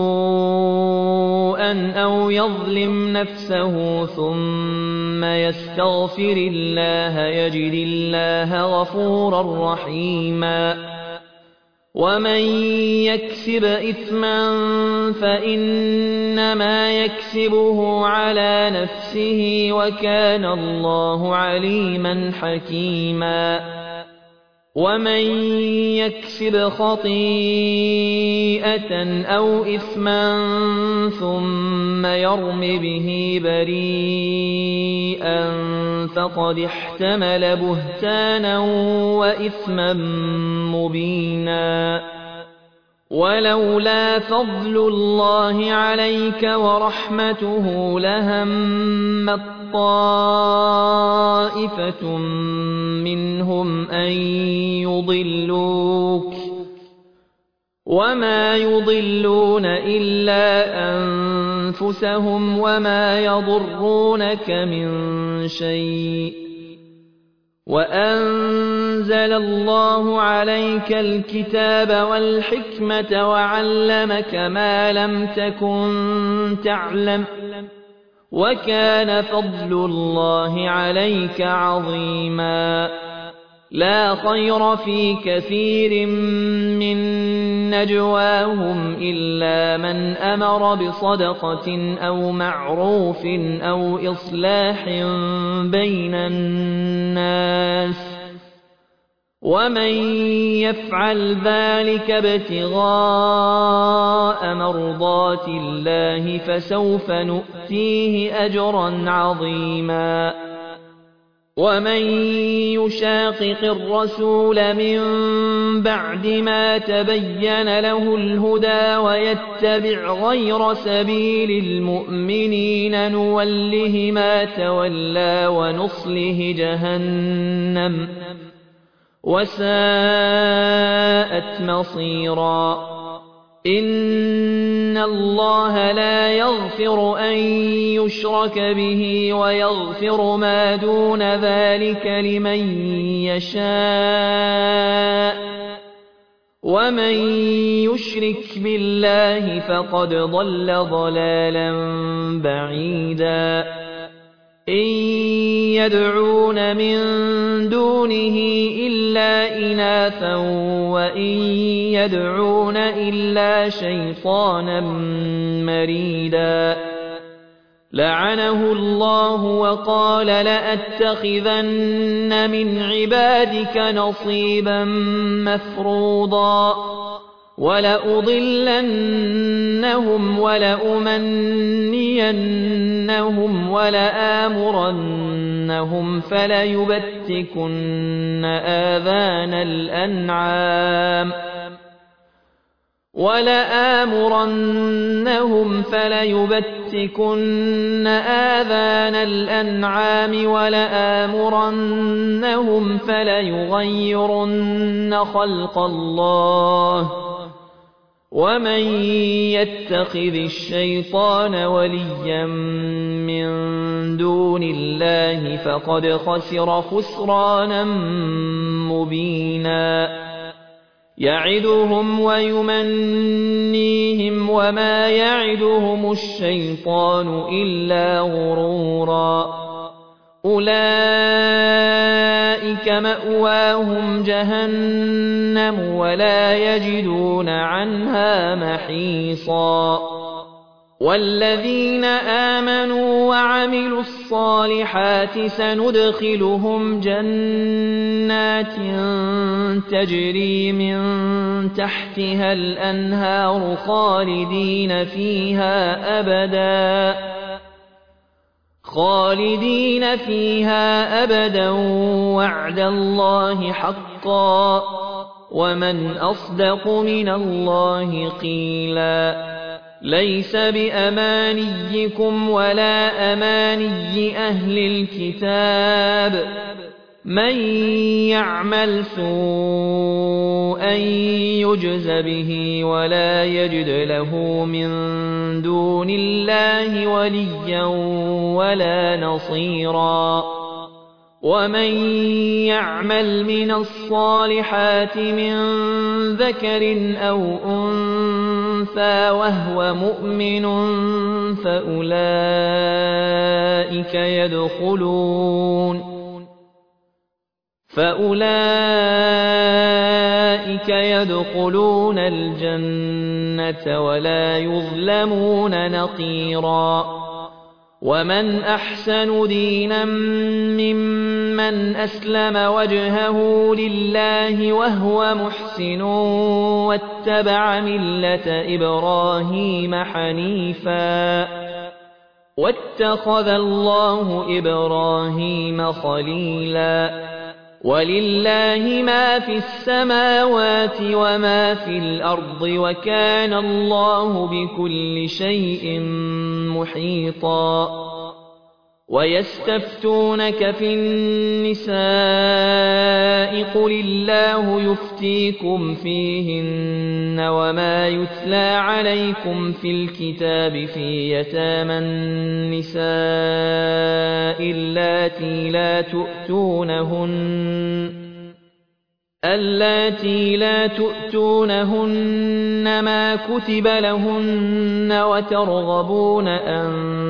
سُوءًا أَوْ يَظْلِمْ نَفْسَهُ ثُمَّ يَسْتَغْفِرِ اللَّهَ يَجِدِ اللَّهَ غَفُورًا رَّحِيمًا وَمَن يَكْسِبْ إِثْمًا فَإِنَّمَا يَكْسِبُهُ عَلَىٰ نَفْسِهِ وَكَانَ اللَّهُ عَلِيمًا حَكِيمًا وَمَن يَكْسِبْ خَطِيئَةً أَوْ إِثْمًا ثُمَّ يَرْمِ بِهِ بَرِيئًا فَقَدِ احْتَمَلَ بُهْتَانًا وَإِثْمًا مُّبِينًا وَلَوْلَا فَضْلُ اللَّهِ عَلَيْكَ وَرَحْمَتُهُ لَهَمَّت طَّائِفَةٌ مِّنْهُمْ أَن يُضِلُّوكَ وَمَا يُضِلُّونَ إِلَّا أَنفُسَهُمْ وَمَا يَضُرُّونَكَ مِن شَيْءٍ وَأَنزَلَ اللَّهُ عَلَيْكَ الْكِتَابَ وَالْحِكْمَةَ وَعَلَّمَكَ مَا لَمْ تَكُن تَعْلَمُ وَكَانَ فَضْلُ اللَّهِ عَلَيْكَ عَظِيمًا لا خير في كثير من نجواهم إلا من أمر بصدقة أو معروف أو إصلاح بين الناس ومن يفعل ذلك ابتغاء مرضات الله فسوف نؤتيه أجرا عظيما ومن يشاقق الرسول من بعد ما تبين له الهدى ويتبع غير سبيل المؤمنين نوله ما تولى ونصله جهنم وساءت مصيرا إن الله لا يغفر أن يشرك به ويغفر ما دون ذلك لمن يشاء ومن يشرك بالله فقد ضل ضلالا بعيدا إن يدعون من دونه إلا إناثا وإن يدعون إلا شيطانا مريدا لعنه الله وقال لأتخذن من عبادك نصيبا مفروضا ولأضلنهم ولأمنينهم ولآمرنهم فليبتكن آذان الأنعام ولآمرنهم فليبتكن آذان الأنعام ولآمرنهم فليغيرن خلق الله ومن يتخذ الشيطان وليا من دون الله فقد خسر خسرانا مبينا يعدهم ويمنيهم وما يعدهم الشيطان إلا غرورا أولئك مأواهم جهنم ولا يجدون عنها محيصا والذين آمنوا وعملوا الصالحات سندخلهم جنات تجري من تحتها الأنهار خالدين فيها أبدا خالدين فيها أبدا وعد الله حقا ومن أصدق من الله قيلا ليس بأمانيكم ولا أماني أهل الكتاب من يعمل سوءا يجز به ولا يجد له من دون الله وليا ولا نصيرا ومن يعمل من الصالحات من ذكر أو أنثى وهو مؤمن فأولئك يدخلون فأولئك يدخلون الجنة ولا يظلمون نقيرا ومن أحسن دينا ممن أسلم وجهه لله وهو محسن واتبع ملة إبراهيم حنيفا واتخذ الله إبراهيم خليلا ولله ما في السماوات وما في الأرض وكان الله بكل شيء محيطا ويستفتونك في النساء قل الله يفتيكم فيهن وما يتلى عليكم في الكتاب في يتامى النساء اللاتي لا تؤتونهن اللاتي لا تؤتونهن ما كتب لهن وترغبون أن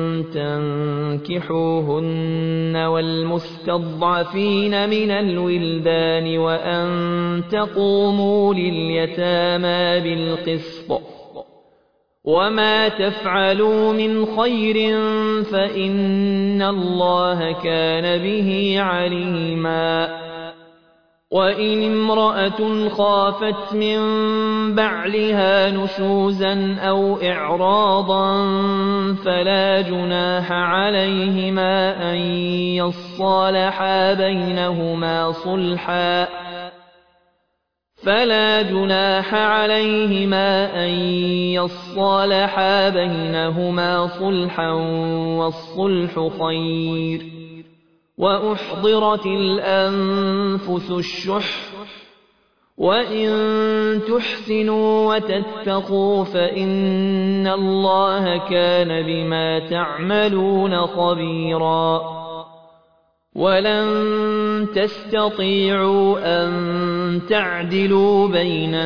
تنكحوهن والمستضعفين من الولدان وأن تقوموا لليتامى بالقسط وما تفعلوا من خير فإن الله كان به عليما وإن امرأة خافت من بعلها نشوزا أو إعراضا فلا جناح عليهما أن يصالحا بينهما صلحا فلا جناح عليهما أن يصالحا بينهما صلحا والصلح خير وأحضرت الأنفس الشح وإن تحسنوا وتتقوا فإن الله كان بما تعملون خبيرا ولن تستطيعوا أن تعدلوا بين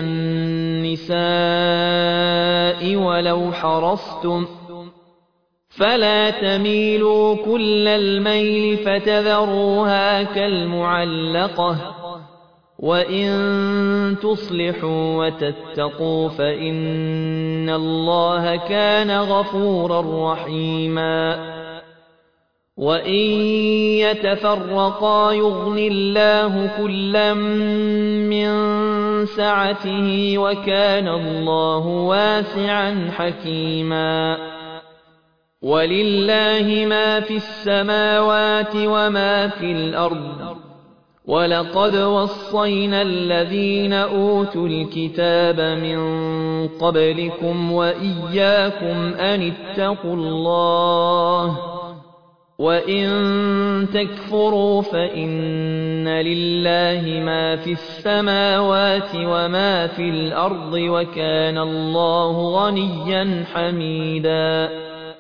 النساء ولو حرصتم فلا تميلوا كل الميل فتذروها كالمعلقة وإن تصلحوا وتتقوا فإن الله كان غفورا رحيما وإن يتفرقا يغن الله كلا من سعته وكان الله واسعا حكيما ولله ما في السماوات وما في الأرض ولقد وصينا الذين أوتوا الكتاب من قبلكم وإياكم أن اتقوا الله وإن تكفروا فإن لله ما في السماوات وما في الأرض وكان الله غنيا حميدا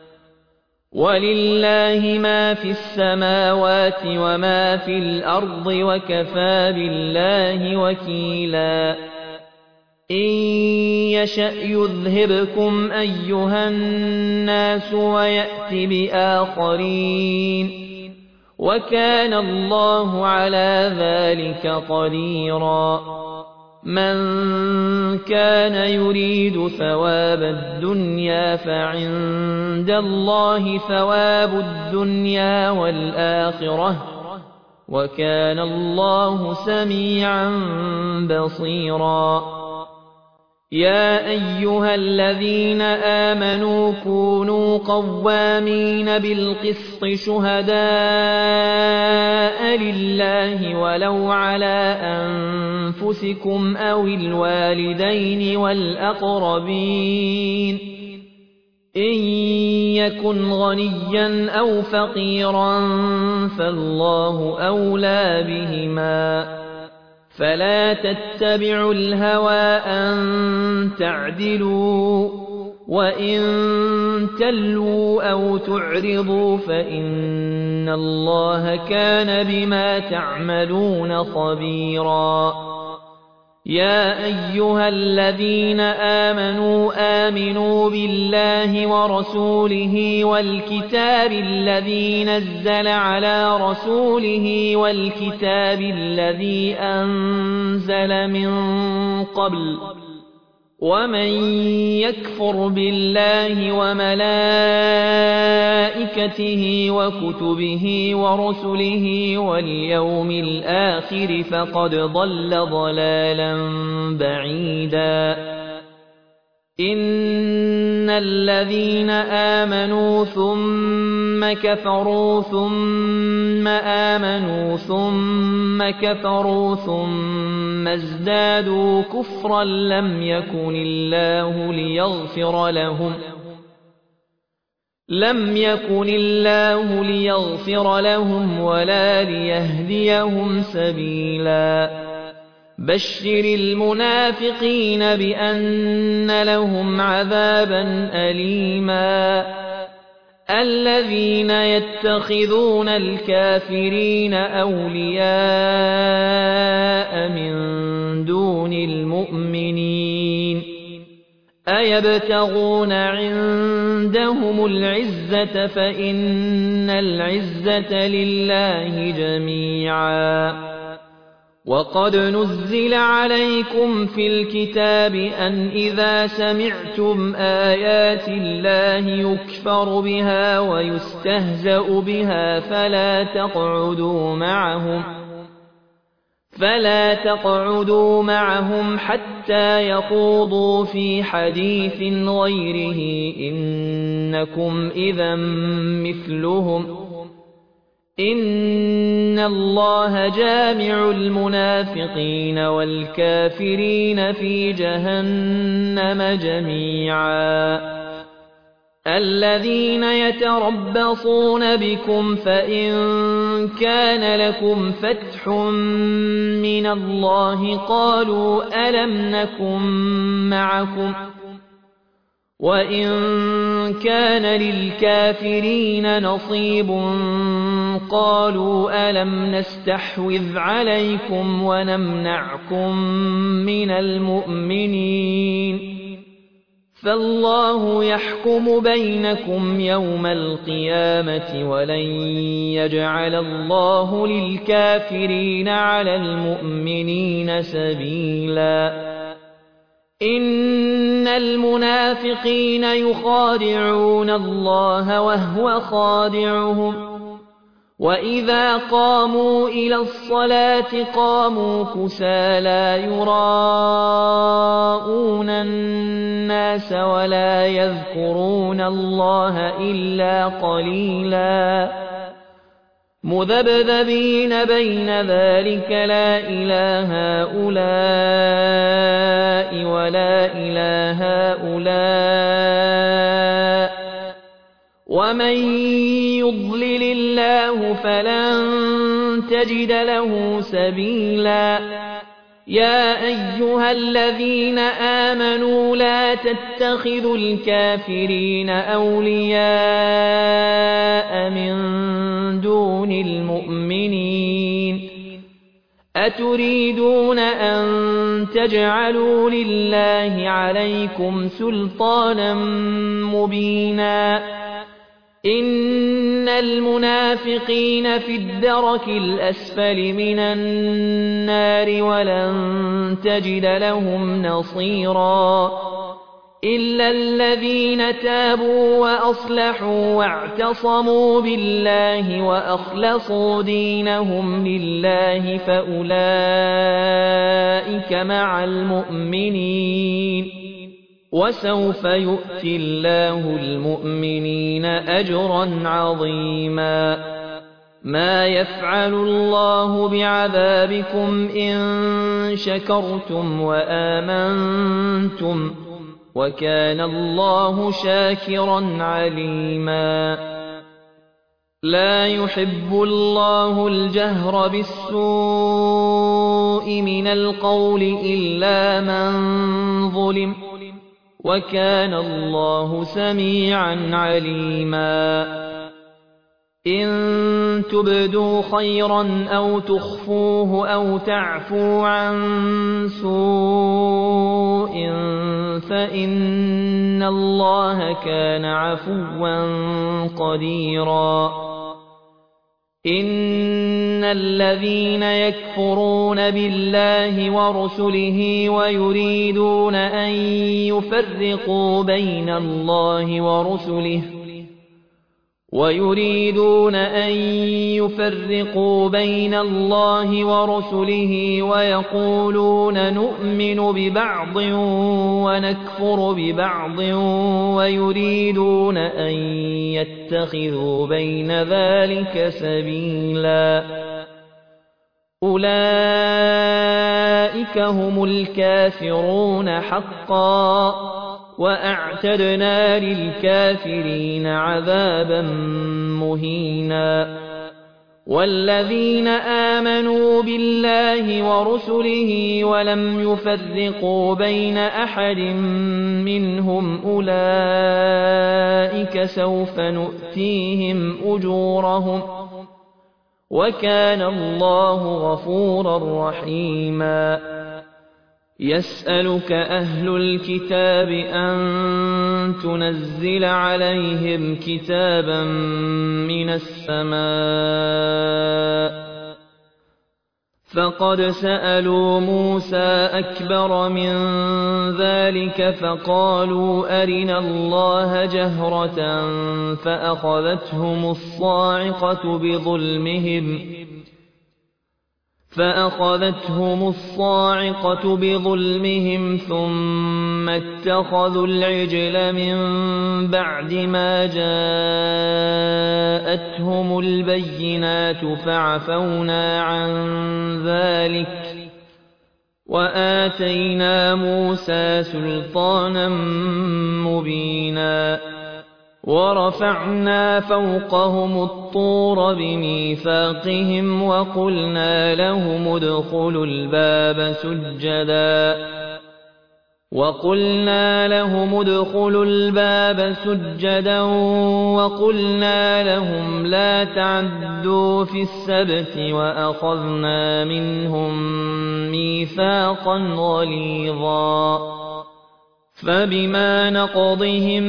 ولله ما في السماوات وما في الأرض وكفى بالله وكيلا إن يشأ يذهبكم أيها الناس ويأت بآخرين وكان الله على ذلك قديرا من كان يريد ثواب الدنيا فعند الله ثواب الدنيا والآخرة وكان الله سميعا بصيرا يا أيها الذين آمنوا كونوا قوامين بالقسط شهداء لله ولو على أنفسكم أو الوالدين والأقربين إن يكن غنيا أو فقيرا فالله أولى بهما فلا تتبعوا الهوى أن تعدلوا وإن تلوا أو تعرضوا فإن الله كان بما تعملون خبيرا يا أيها الذين آمنوا آمنوا بالله ورسوله والكتاب الذي نزل على رسوله والكتاب الذي أنزل من قبل ومن يكفر بالله وملائكته وكتبه ورسله واليوم الآخر فقد ضل ضلالا بعيدا إن الذين آمنوا ثم كفروا ثم آمنوا ثم كفروا ثم ازدادوا كفرا لم يكن الله ليغفر لهم لم يكن الله ليغفر لهم ولا ليهديهم سبيلا بشر المنافقين بأن لهم عذابا أليما الذين يتخذون الكافرين أولياء من دون المؤمنين أيبتغون عندهم العزة فإن العزة لله جميعا وقد نزل عليكم في الكتاب أن إذا سمعتم آيات الله يكفر بها ويستهزأ بها فلا تقعدوا معهم فلا تقعدوا معهم حتى يخوضوا في حديث غيره إنكم إذا مثلهم إن الله جامع المنافقين والكافرين في جهنم جميعا الذين يتربصون بكم فإن كان لكم فتح من الله قالوا ألم نكن معكم وإن كان للكافرين نصيب قالوا ألم نستحوذ عليكم ونمنعكم من المؤمنين فالله يحكم بينكم يوم القيامة ولن يجعل الله للكافرين على المؤمنين سبيلا إن المنافقين يخادعون الله وهو خادعهم وإذا قاموا إلى الصلاة قاموا كسالى يراءون الناس ولا يذكرون الله إلا قليلا مذبذبين بين ذلك لا إله هؤلاء ولا إله هؤلاء ومن يضلل الله فلن تجد له سبيلا يا أيها الذين آمنوا لا تتخذوا الكافرين أولياء من دون المؤمنين أتريدون أن تجعلوا لله عليكم سلطانا مبينا إن المنافقين في الدرك الأسفل من النار ولن تجد لهم نصيرا إلا الذين تابوا وأصلحوا واعتصموا بالله وأخلصوا دينهم لله فأولئك مع المؤمنين وسوف يؤتي الله المؤمنين أجرا عظيما ما يفعل الله بعذابكم إن شكرتم وآمنتم وكان الله شاكرا عليما لا يحب الله الجهر بالسوء من القول إلا من ظلم وكان الله سميعا عليما إن تبدوا خيرا أو تخفوه أو تعفو عن سوء فإن الله كان عفوا قديرا إن الذين يكفرون بالله ورسله ويريدون أن يفرقوا بين الله ورسله ويريدون أن يفرقوا بين الله ورسله ويقولون نؤمن ببعض ونكفر ببعض ويريدون أن يتخذوا بين ذلك سبيلا أولئك هم الكافرون حقا وأعتدنا للكافرين عذابا مهينا والذين آمنوا بالله ورسله ولم يفرقوا بين أحد منهم أولئك سوف نؤتيهم أجورهم وكان الله غفورا رحيما يسألك أهل الكتاب أن تنزل عليهم كتابا من السماء فقد سألوا موسى أكبر من ذلك فقالوا أرنا الله جهرة فأخذتهم الصاعقة بظلمهم فأخذتهم الصاعقة بظلمهم ثم اتخذوا العجل من بعد ما جاءتهم البينات فعفونا عن ذلك وآتينا موسى سلطانا مبينا ورفعنا فوقهم الطور بميثاقهم وقلنا لهم ادخلوا الباب سجدا وقلنا لهم ادخلوا الباب سجدا وقلنا لهم لا تعدوا في السبت وأخذنا منهم ميثاقا غليظا فبما نقضهم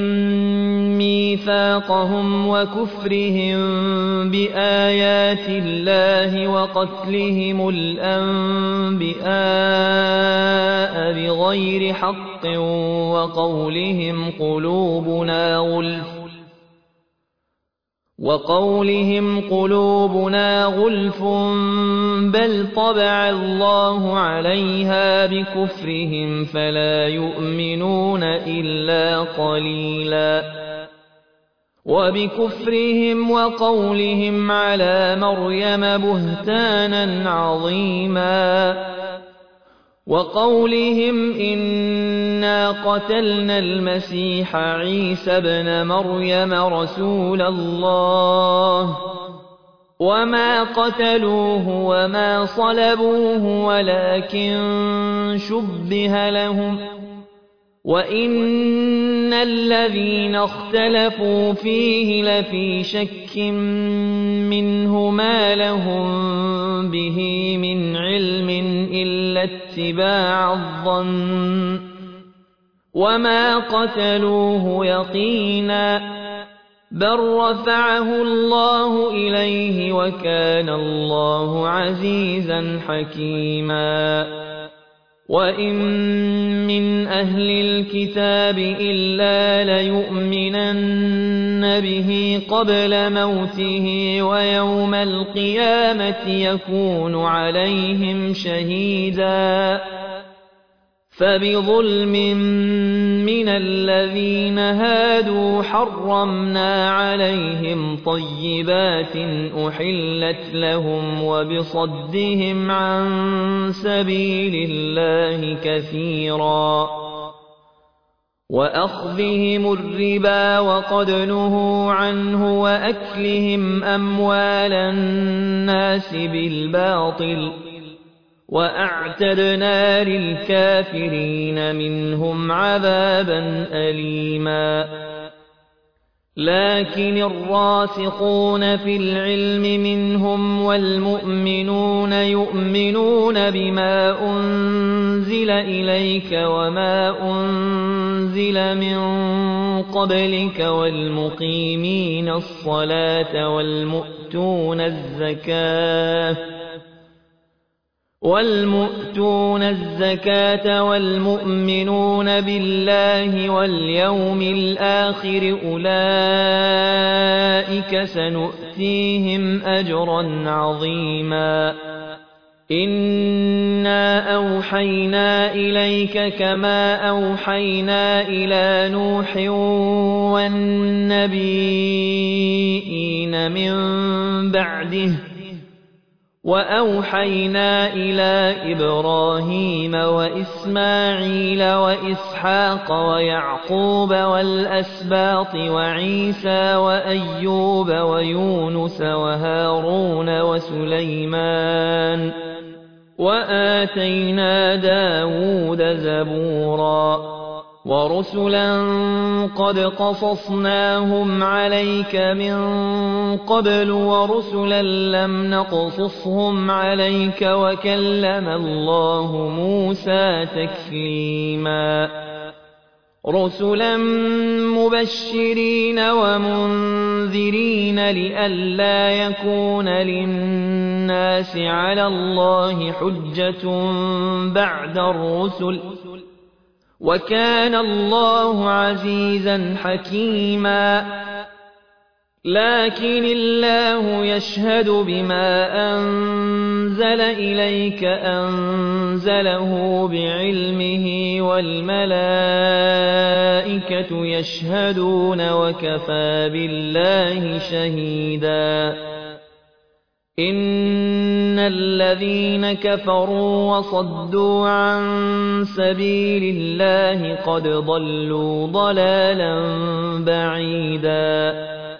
ميثاقهم وكفرهم بآيات الله وقتلهم الأنبياء بغير حق وقولهم قلوبنا غلف وقولهم قلوبنا غلف بل طبع الله عليها بكفرهم فلا يؤمنون إلا قليلا وبكفرهم وقولهم على مريم بهتانا عظيما وقولهم إنا قتلنا المسيح عيسى ابن مريم رسول الله وما قتلوه وما صلبوه ولكن شبه لهم وإن الذين اختلفوا فيه لفي شك منه ما لهم به من علم إلا اتباع الظن وما قتلوه يقينا بل رفعه الله إليه وكان الله عزيزا حكيما وإن من أهل الكتاب إلا ليؤمنن به قبل موته ويوم القيامة يكون عليهم شهيدا فبظلم من الذين هادوا حرمنا عليهم طيبات أحلت لهم وبصدهم عن سبيل الله كثيرا وأخذهم الربا وقد نهوا عنه وأكلهم أموال الناس بالباطل وأعتدنا للكافرين منهم عذابا أليما لكن الراسخون في العلم منهم والمؤمنون يؤمنون بما أنزل إليك وما أنزل من قبلك والمقيمين الصلاة والمؤتون الزكاة والمؤتون الزكاة والمؤمنون بالله واليوم الآخر أولئك سنؤتيهم أجرا عظيما إنا أوحينا إليك كما أوحينا إلى نوح والنبيين من بعده وأوحينا إلى إبراهيم وإسماعيل وإسحاق ويعقوب والأسباط وعيسى وأيوب ويونس وهارون وسليمان وآتينا داود زبورا ورسلا قد قصصناهم عليك من قبل ورسلا لم نقصصهم عليك وكلم الله موسى تكليما رسلا مبشرين ومنذرين لئلا يكون للناس على الله حجة بعد الرسل وكان الله عزيزا حكيما لكن الله يشهد بما أنزل إليك أنزله بعلمه والملائكة يشهدون وكفى بالله شهيدا إن الذين كفروا وصدوا عن سبيل الله قد ضلوا ضلالا بعيدا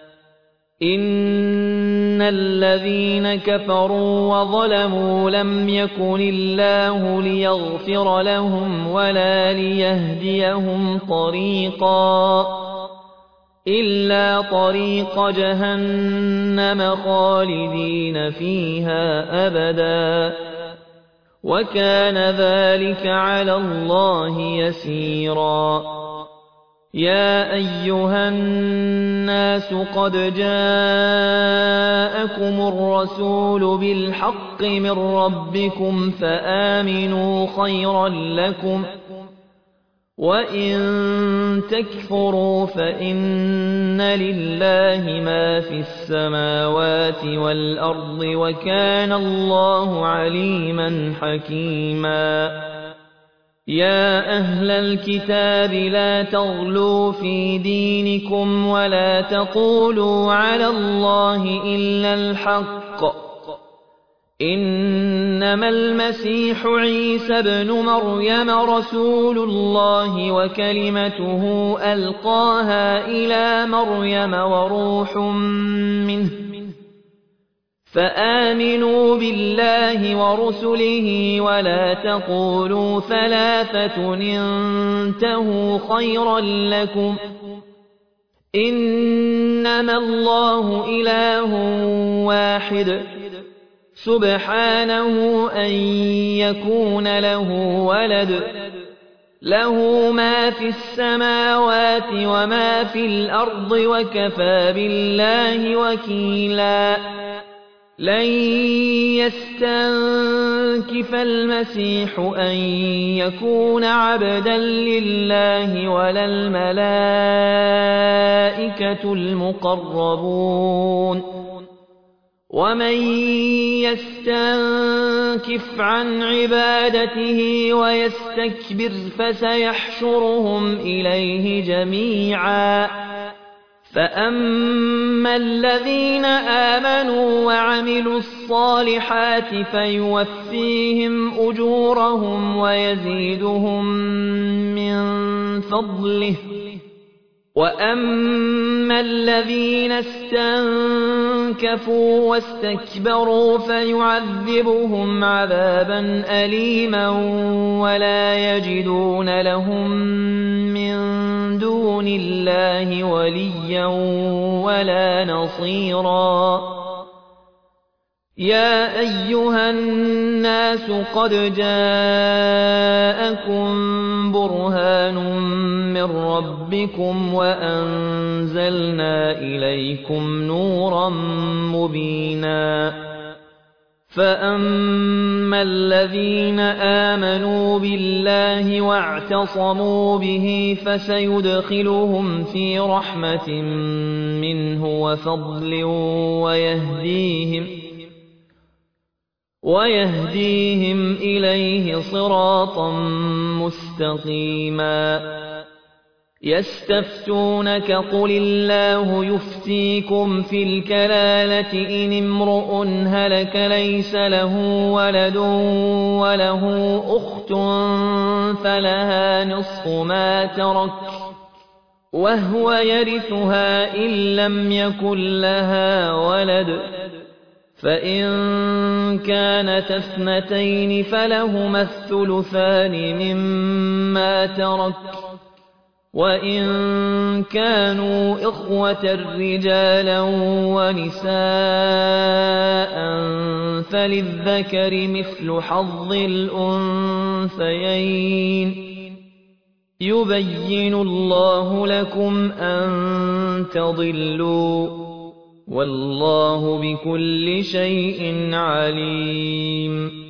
إن الذين كفروا وظلموا لم يكن الله ليغفر لهم ولا ليهديهم طريقا إلا طريق جهنم خالدين فيها أبدا وكان ذلك على الله يسيرا يا أيها الناس قد جاءكم الرسول بالحق من ربكم فآمنوا خيرا لكم وإن تكفروا فإن لله ما في السماوات والأرض وكان الله عليما حكيما يا أهل الكتاب لا تغلوا في دينكم ولا تقولوا على الله إلا الحق إنما المسيح عيسى ابن مريم رسول الله وكلمته ألقاها إلى مريم وروح منه فآمنوا بالله ورسله ولا تقولوا ثلاثة انتهوا خيرا لكم إنما الله إله واحد سبحانه أن يكون له ولد له ما في السماوات وما في الأرض وكفى بالله وكيلا لن يستنكف المسيح أن يكون عبدا لله ولا الملائكة المقربون ومن يستنكف عن عبادته ويستكبر فسيحشرهم إليه جميعا فأما الذين آمنوا وعملوا الصالحات فيوفيهم أجورهم ويزيدهم من فضله وأما الذين استنكفوا واستكبروا فيعذبهم عذابا أليما ولا يجدون لهم من دون الله وليا ولا نصيرا يا أيها الناس قد جاءكم برهان من ربكم وأنزلنا إليكم نورا مبينا فأما الذين آمنوا بالله واعتصموا به فسيدخلهم في رحمة منه وفضل ويهديهم ويهديهم إليه صراطا مستقيما يستفتونك قل الله يفتيكم في الكلالة إن امرؤ هلك ليس له ولد وله أخت فلها نصف ما ترك وهو يرثها إن لم يكن لها ولد فإن كانت اثنتين فلهما الثلثان مما ترك وإن كانوا إخوة رجالا ونساء فللذكر مثل حظ الأنثيين يبين الله لكم أن تضلوا والله بكل شيء عليم